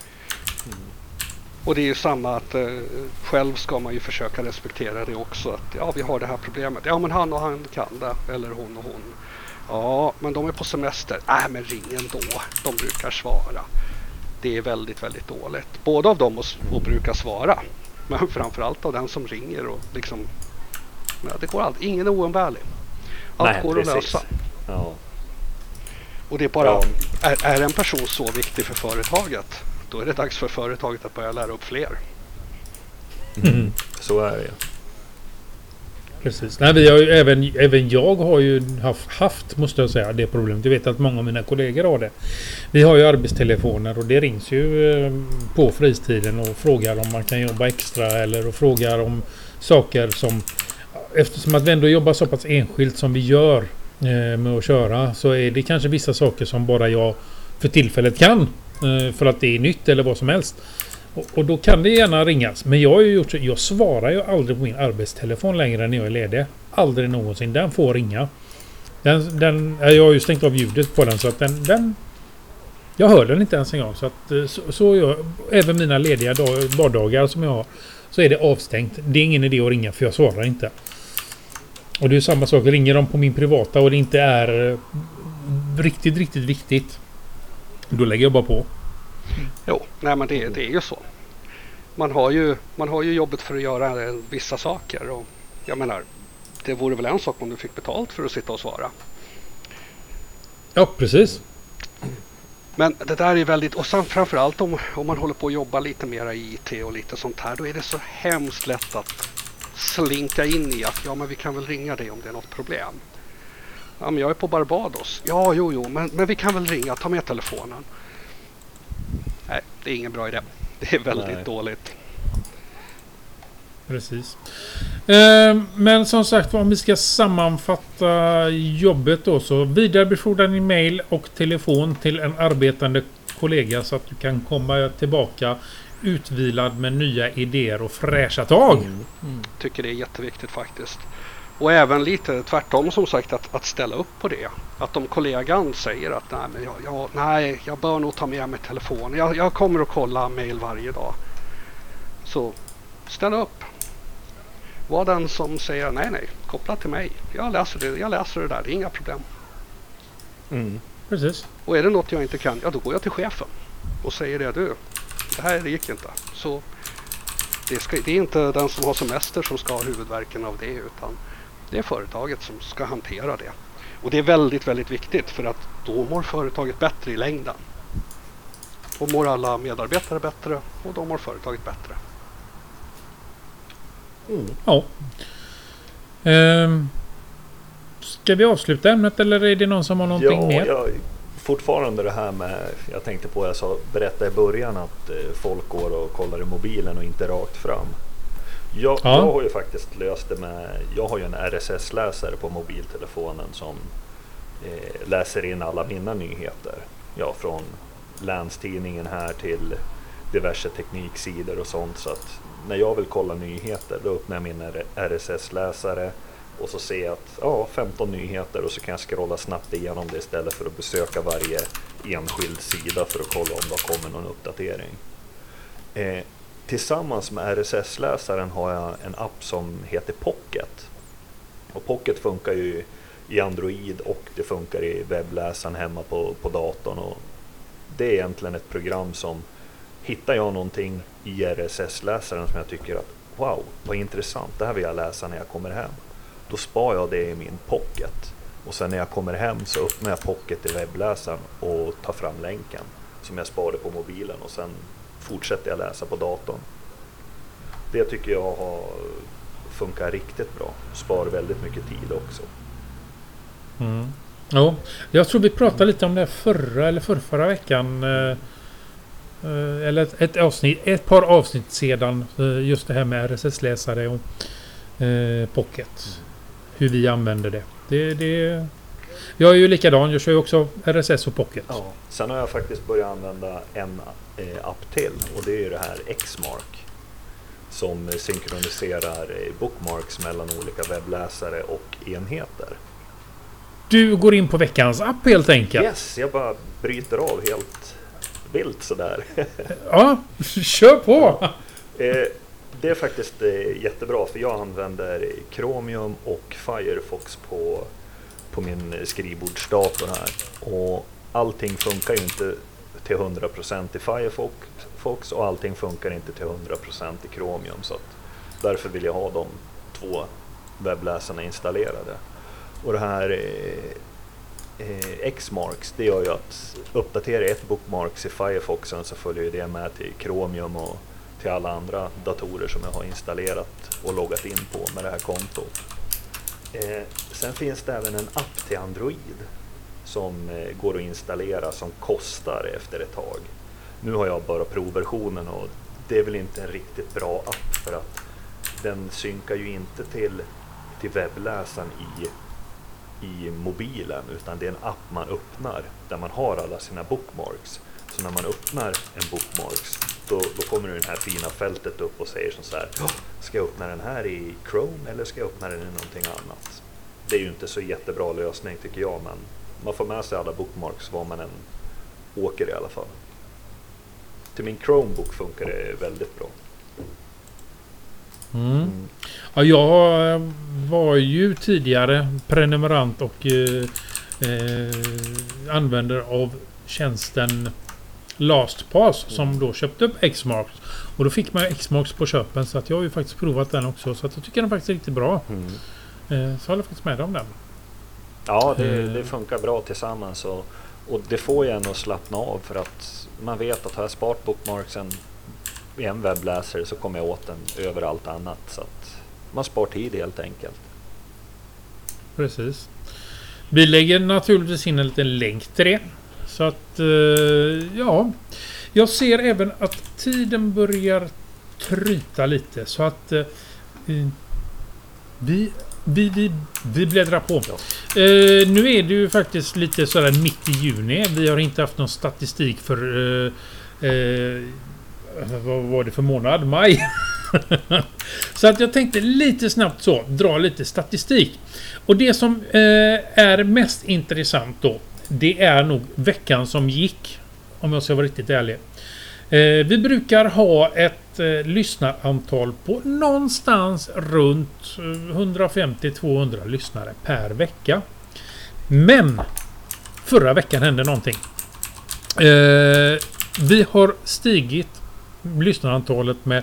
Och det är ju samma att själv ska man ju försöka respektera det också. Att vi har det här problemet. Ja, men han och han kan det. Eller hon och hon. Ja, men de är på semester. Men ring ändå. De brukar svara. Det är väldigt, väldigt dåligt. Både av dem och brukar svara. Men framförallt av den som ringer. Och liksom, det går allt. Ingen är oumbärlig. Allt går att lösa. Ja. Och det är bara, är en person så viktig för företaget, då är det dags för företaget att börja lära upp fler. Så är det. Precis. Nej, vi har ju, även jag har ju haft, måste jag säga, det problemet. Jag vet att många av mina kollegor har det. Vi har ju arbetstelefoner och det rings ju på fritiden och frågar om man kan jobba extra eller och frågar om saker som, eftersom att vi ändå jobbar så pass enskilt som vi gör med att köra, så är det kanske vissa saker som bara jag för tillfället kan, för att det är nytt eller vad som helst. Och då kan det gärna ringas. Men jag svarar ju aldrig på min arbetstelefon längre när jag är ledig. Aldrig någonsin. Den får ringa. Jag har ju stängt av ljudet på den, så att den jag hör den inte ens en gång. Så att så gör även mina lediga vardagar som jag har, så är det avstängt. Det är ingen idé att ringa, för jag svarar inte. Och det är samma sak. Ringer de på min privata och det inte är riktigt viktigt, då lägger jag bara på. Jo, nej, men det är ju så. Man har ju jobbet för att göra vissa saker, och jag menar, det vore väl en sak om du fick betalt för att sitta och svara. Ja, precis. Men det där är väldigt, och sen framförallt om man håller på att jobba lite mer i IT och lite sånt här, då är det så hemskt lätt att slinka in i att men vi kan väl ringa dig om det är något problem. Ja, men jag är på Barbados. Ja, men vi kan väl ringa, ta med telefonen. Nej, det är ingen bra idé. Det är väldigt dåligt. Precis. Men som sagt, om vi ska sammanfatta jobbet då, så vidarebefordran i mail och telefon till en arbetande kollega så att du kan komma tillbaka utvilad med nya idéer och fräscha tag. Tycker det är jätteviktigt faktiskt. Och även lite tvärtom, som sagt, att ställa upp på det. Att om kollegan säger att jag bör nog ta med mig telefon. Jag kommer att kolla mail varje dag. Så ställ upp. Var den som säger nej, koppla till mig. Jag läser det där, det är inga problem. Precis. Och är det något jag inte kan, då går jag till chefen och säger det här gick inte. Så det är inte den som har semester som ska ha huvudvärken av det, utan det är företaget som ska hantera det. Och det är väldigt, väldigt viktigt, för att då mår företaget bättre i längden. Då mår alla medarbetare bättre och då mår företaget bättre. Ja. Ska vi avsluta ämnet, eller är det någon som har någonting mer? Fortfarande det här med, jag tänkte på, jag berättade i början att folk går och kollar i mobilen och inte rakt fram. Jag har ju faktiskt löst det med, jag har ju en RSS-läsare på mobiltelefonen som läser in alla mina nyheter. Ja, från länstidningen här till diverse tekniksidor och sånt, så att när jag vill kolla nyheter, då öppnar jag min RSS-läsare, och så ser jag att 15 nyheter och så kan jag scrolla snabbt igenom det istället för att besöka varje enskild sida för att kolla om det har kommit någon uppdatering. Tillsammans med RSS-läsaren har jag en app som heter Pocket. Och Pocket funkar ju i Android och det funkar i webbläsaren hemma på datorn. Och det är egentligen ett program som, hittar jag någonting i RSS-läsaren som jag tycker att wow, vad intressant, det här vill jag läsa när jag kommer hem. Då spar jag det i min Pocket. Och sen när jag kommer hem så öppnar jag Pocket i webbläsaren och tar fram länken som jag sparade på mobilen och sen fortsätter jag läsa på datorn. Det tycker jag funkar riktigt bra. Sparar väldigt mycket tid också. Ja, jag tror vi pratade lite om det förra eller förra veckan. Eller ett par avsnitt sedan. Just det här med RSS-läsare och Pocket. Hur vi använder det. Jag är ju likadan. Jag kör ju också RSS och Pocket. Ja. Sen har jag faktiskt börjat använda en app till. Och det är ju det här Xmark. Som synkroniserar bookmarks mellan olika webbläsare och enheter. Du går in på veckans app helt enkelt. Yes, jag bara bryter av helt vilt sådär. Ja, kör på! Ja. Det är faktiskt jättebra för jag använder Chromium och Firefox på min skrivbordsdator här. Och allting funkar ju inte till 100% i Firefox och allting funkar inte till 100% i Chromium. Så att därför vill jag ha de 2 webbläsarna installerade. Och det här Xmarks, det gör ju att uppdatera ett bookmarks i Firefoxen så följer det med till Chromium och till alla andra datorer som jag har installerat och loggat in på med det här kontot. Sen finns det även en app till Android som går att installera som kostar efter ett tag. Nu har jag bara provversionen och det är väl inte en riktigt bra app för att den synkar ju inte till webbläsaren i mobilen, utan det är en app man öppnar där man har alla sina bookmarks. Så när man öppnar en bookmarks då kommer det här fina fältet upp och säger så här: ska jag öppna den här i Chrome eller ska jag öppna den i någonting annat? Det är ju inte så jättebra lösning tycker jag, men man får med sig alla bookmarks var man än åker i alla fall. Till min Chromebook funkar det väldigt bra. Ja, jag var ju tidigare prenumerant och använder av tjänsten LastPass som då köpte upp Xmarks. Och då fick man Xmarks på köpen, så att jag har ju faktiskt provat den också. Så att jag tycker den faktiskt är riktigt bra. Så jag håller faktiskt med om den. Ja, det funkar bra tillsammans och det får ju en att slappna av för att man vet att har jag sparat bookmarksen i en webbläsare så kommer jag åt den över allt annat, så att man spar tid helt enkelt. Precis. Vi lägger naturligtvis in en liten länk till det. Så att ja, jag ser även att tiden börjar tryta lite, så att vi bläddrar på. Ja. Nu är det ju faktiskt lite sådär mitt i juni. Vi har inte haft någon statistik för vad var det för månad? Maj. Så att jag tänkte lite snabbt dra lite statistik. Och det som är mest intressant då, det är nog veckan som gick, om jag ska vara riktigt ärlig. Vi brukar ha ett lyssnarantal på någonstans runt 150-200 lyssnare per vecka. Men förra veckan hände någonting. Vi har stigit lyssnarantalet med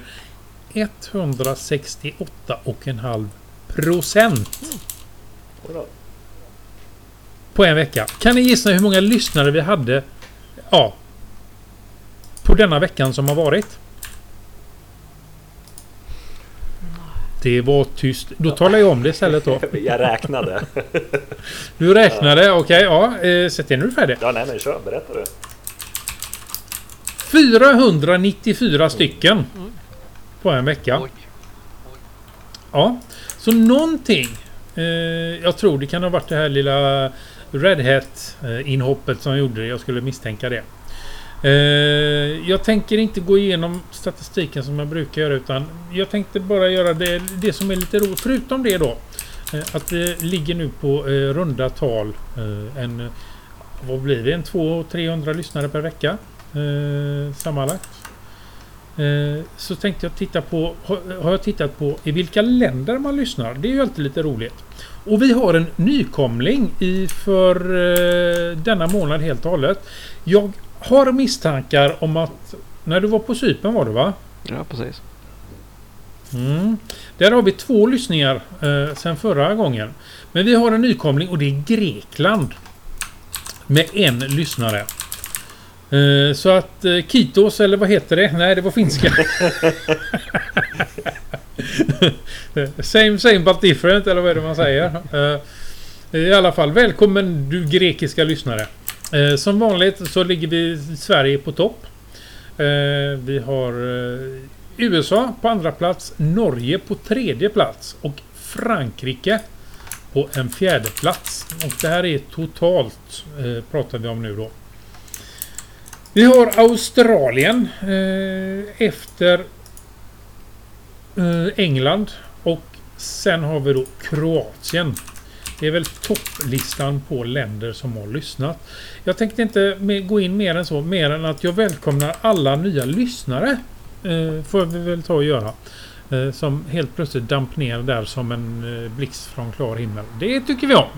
168,5% på en vecka. Kan ni gissa hur många lyssnare vi hade på denna veckan som har varit? Det var tyst. Då talar jag om det istället då. Jag räknade. Du räknade, okej. Sätt in när du är färdig. Ja, nej men kör, berätta du. 494 stycken på en vecka. Oj. Ja, så någonting. Jag tror det kan ha varit det här lilla Red Hat-inhoppet som gjorde det. Jag skulle misstänka det. Jag tänker inte gå igenom statistiken som jag brukar göra, utan jag tänkte bara göra det som är lite roligt. Förutom det då, Att vi ligger nu på runda tal vad blir det? 200-300 lyssnare per vecka sammanlagt. Så tänkte jag har jag tittat på i vilka länder man lyssnar. Det är ju alltid lite roligt. Och vi har en nykomling för denna månad helt och hållet. Jag har misstankar om att när du var på Cypern var det, va? Ja, precis. Där har vi 2 lyssningar sedan förra gången. Men vi har en nykomling och det är Grekland. Med 1 lyssnare. Så att Kitos, eller vad heter det? Nej, det var finska. Same but different, eller vad är det man säger? I alla fall, välkommen du grekiska lyssnare. Som vanligt så ligger vi i Sverige på topp. Vi har USA på andra plats, Norge på 3:e plats och Frankrike på en 4:e plats. Och det här är totalt pratar vi om nu då. Vi har Australien efter England och sen har vi då Kroatien. Det är väl topplistan på länder som har lyssnat. Jag tänkte inte gå in mer än så, mer än att jag välkomnar alla nya lyssnare. Får vi väl ta och göra. Som helt plötsligt damp ner där som en blixt från klar himmel. Det tycker vi om.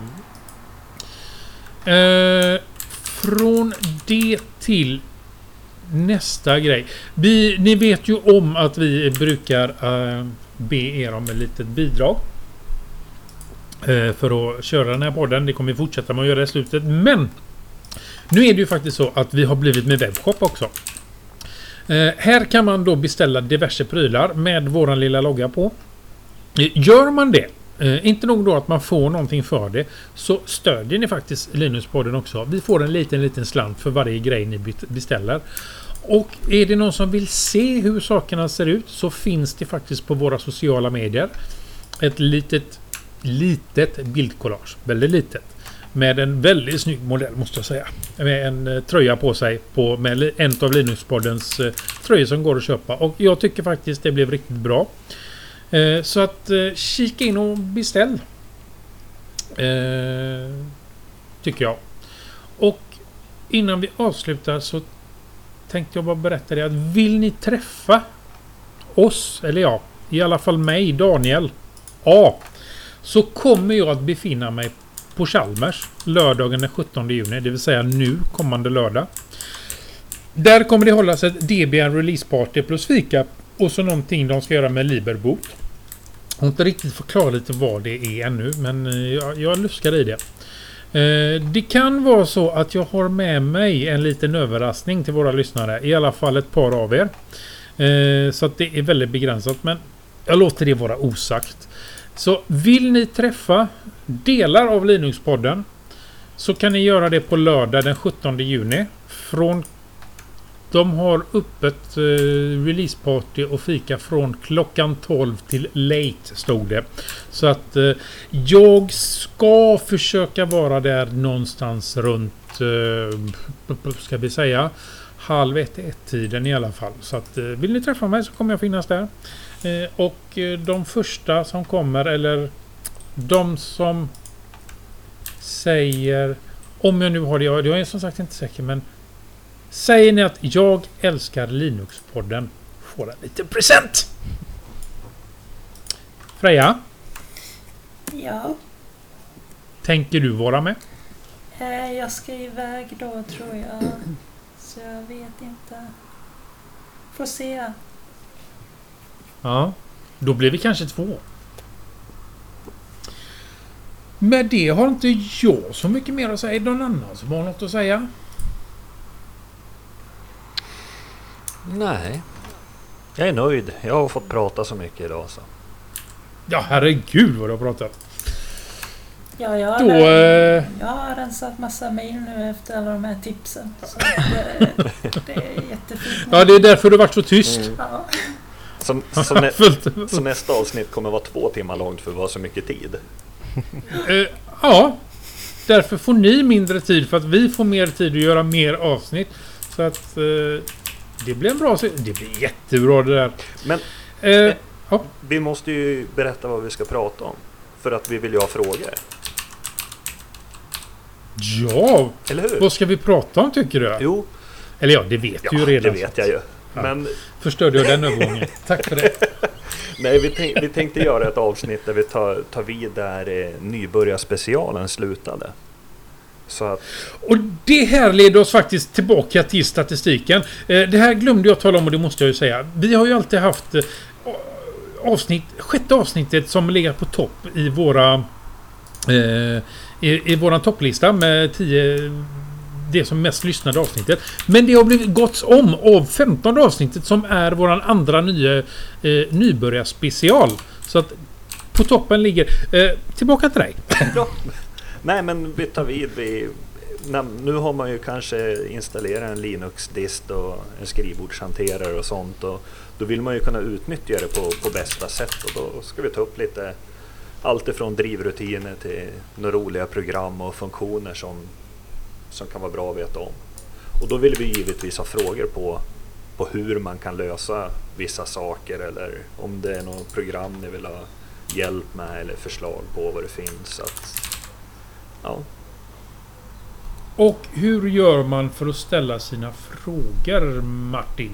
Från det till nästa grej. Ni vet ju om att vi brukar be er om ett litet bidrag för att köra den här podden. Det kommer vi fortsätta med att göra i slutet. Men nu är det ju faktiskt så att vi har blivit med webbshop också. Här kan man då beställa diverse prylar med våran lilla logga på. Gör man det, inte nog då att man får någonting för det, så stödjer ni faktiskt Linuspodden också. Vi får en liten slant för varje grej ni beställer. Och är det någon som vill se hur sakerna ser ut, så finns det faktiskt på våra sociala medier ett litet bildkollage, väldigt litet, med en väldigt snygg modell måste jag säga, med en tröja på sig med en av Linuspoddens tröjor som går att köpa, och jag tycker faktiskt det blev riktigt bra. Så att kika in och beställ, tycker jag. Och innan vi avslutar så tänkte jag bara berätta det, att vill ni träffa oss, eller ja, i alla fall mig, Daniel A, så kommer jag att befinna mig på Chalmers lördagen den 17 juni, det vill säga nu kommande lördag. Där kommer det hållas ett Debian release party plus fika och så någonting de ska göra med Liberboot. Jag har inte riktigt förklarat lite vad det är ännu, men jag luskar i det. Det kan vara så att jag har med mig en liten överraskning till våra lyssnare, i alla fall ett par av er. Så att det är väldigt begränsat, men jag låter det vara osagt. Så vill ni träffa delar av Linuxpodden, så kan ni göra det på lördag den 17 juni. De har öppet releaseparty och fika från klockan 12 till late, stod det. Så att jag ska försöka vara där någonstans runt, ska vi säga, 12:30-1-tiden i alla fall. Så att vill ni träffa mig så kommer jag finnas där. Och de första som kommer, eller de som säger, om jag nu har det, jag är som sagt inte säker, men säger ni att jag älskar Linuxpodden, får en liten present. Freja? Ja. Tänker du vara med? Jag ska iväg då, tror jag. Så jag vet inte. Får se. Ja, då blir vi kanske 2. Med det har inte jag så mycket mer att säga. Någon annan som har något att säga? Nej. Jag är nöjd. Jag har fått prata så mycket idag så. Ja, herregud vad du har pratat. Ja, jag har rensat massa mejl nu efter alla de här tipsen. Så det är jättefint. Ja, det är därför du har varit så tyst. Ja. Så nästa avsnitt kommer vara 2 timmar långt för att vara så mycket tid. Ja, därför får ni mindre tid för att vi får mer tid att göra mer avsnitt. Så att det blir en bra, det blir jättebra det där. Men vi måste ju berätta vad vi ska prata om. För att vi vill ju ha frågor. Ja, eller hur? Vad ska vi prata om tycker du? Jo. Eller ja, det vet du ju redan. Det vet jag ju. Ja. Men förstörde jag den övergången. Tack för det. Nej, vi tänkte göra ett avsnitt där vi tar vid där nybörjarspecialen slutade. Så att... Och det här leder oss faktiskt tillbaka till statistiken. Det här glömde jag tala om och det måste jag ju säga. Vi har ju alltid haft sjätte avsnittet som ligger på topp i våra i våran topplista med 10 det som mest lyssnade avsnittet. Men det har blivit gåtts om av 15 avsnittet som är våran andra nybörjarspecial. Så att på toppen ligger tillbaka till dig. Ja. Nej, men vi tar vid. Nu har man ju kanske installerat en Linux-dist och en skrivbordshanterare och sånt. Och då vill man ju kunna utnyttja det på bästa sätt. Och då ska vi ta upp lite allt ifrån drivrutiner till några roliga program och funktioner som kan vara bra att veta om. Och då vill vi givetvis ha frågor på hur man kan lösa vissa saker, eller om det är något program ni vill ha hjälp med eller förslag på vad det finns. Ja. Och hur gör man för att ställa sina frågor, Martin?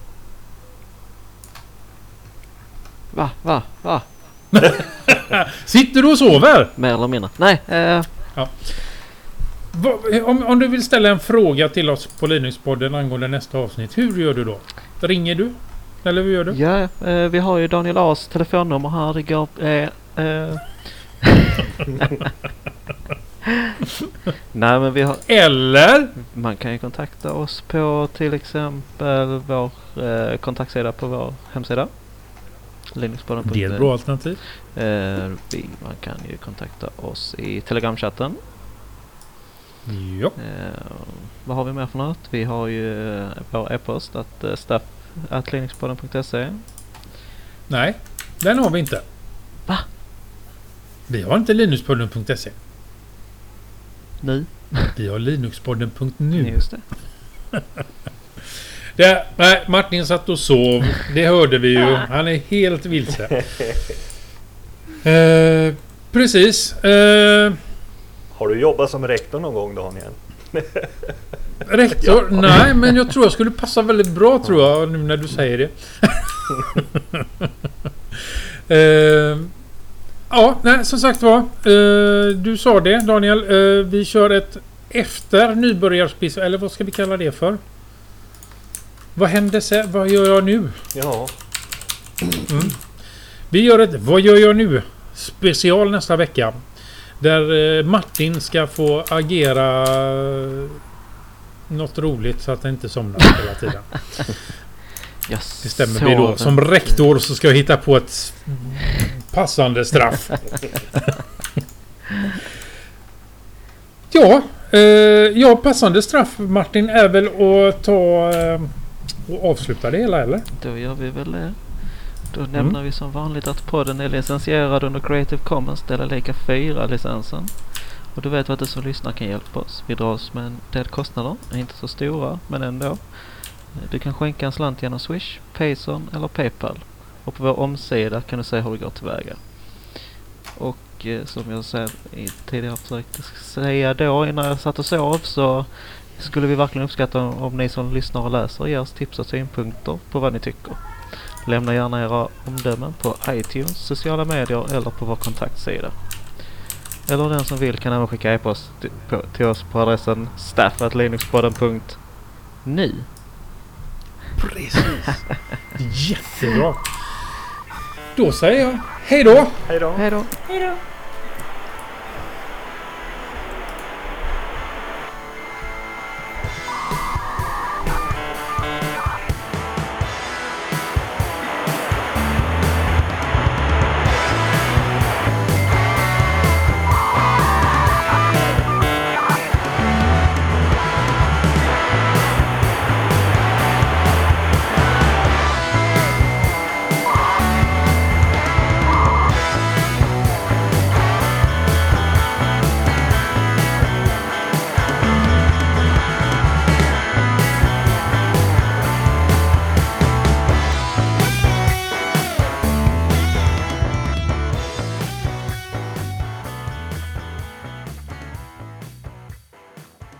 Va? Sitter du och sover? Mer eller mindre. Nej. Ja. Om du vill ställa en fråga till oss på Linux-podden angående nästa avsnitt, hur gör du då? Ringer du? Eller hur gör du? Ja, vi har ju Daniel A's telefonnummer här. Det går... Nej, men vi har... Eller? Man kan ju kontakta oss på till exempel vår kontaktsida på vår hemsida. Linuxpodden.se. Det är ett bra alternativ. Man kan ju kontakta oss i Telegramchatten. Ja. Vad har vi mer för något? Vi har ju vår e-post staff@linuxpodden.se. Nej, den har vi inte. Va? Vi har inte linuxpodden.se. Nu? Vi har linuxpodden.nu. Just det. Nej, Martin satt och sov. Det hörde vi ju. Han är helt vilse. Precis. Har du jobbat som rektor någon gång, Daniel? Rektor? Ja. Nej, men jag tror jag skulle passa väldigt bra, tror jag, nu när du säger det. Ja, nej, som sagt var. Du sa det, Daniel. Vi kör ett efter nybörjarspecial, eller vad ska vi kalla det för? Vad händer sen? Vad gör jag nu? Ja. Vi gör ett vad gör jag nu? Special nästa vecka. Där Martin ska få agera något roligt så att han inte somnar hela tiden. Det stämmer vi då. Som rektor så ska jag hitta på ett passande straff. Ja, passande straff, Martin, är väl att ta och avsluta det hela, eller? Då gör vi väl det. Då nämner vi som vanligt att podden är licensierad under Creative Commons eller lika 4-licensen. Och du vet att du som lyssnar kan hjälpa oss. Vi dras med en del kostnader, inte så stora, men ändå. Du kan skänka en slant genom Swish, Payson eller Paypal. Och på vår omsida kan du se hur det går tillväga. Och som jag tidigare försökte säga då innan jag satt och sov, så skulle vi verkligen uppskatta om ni som lyssnar och läser ger oss tips och synpunkter på vad ni tycker. Lämna gärna era omdömen på iTunes, sociala medier eller på vår kontaktsida. Eller den som vill kan även skicka e-post till oss på adressen staff@linuxpodden.nu. Precis. Jättebra. Då säger jag hej då. Hej då. Hej då. Hej då.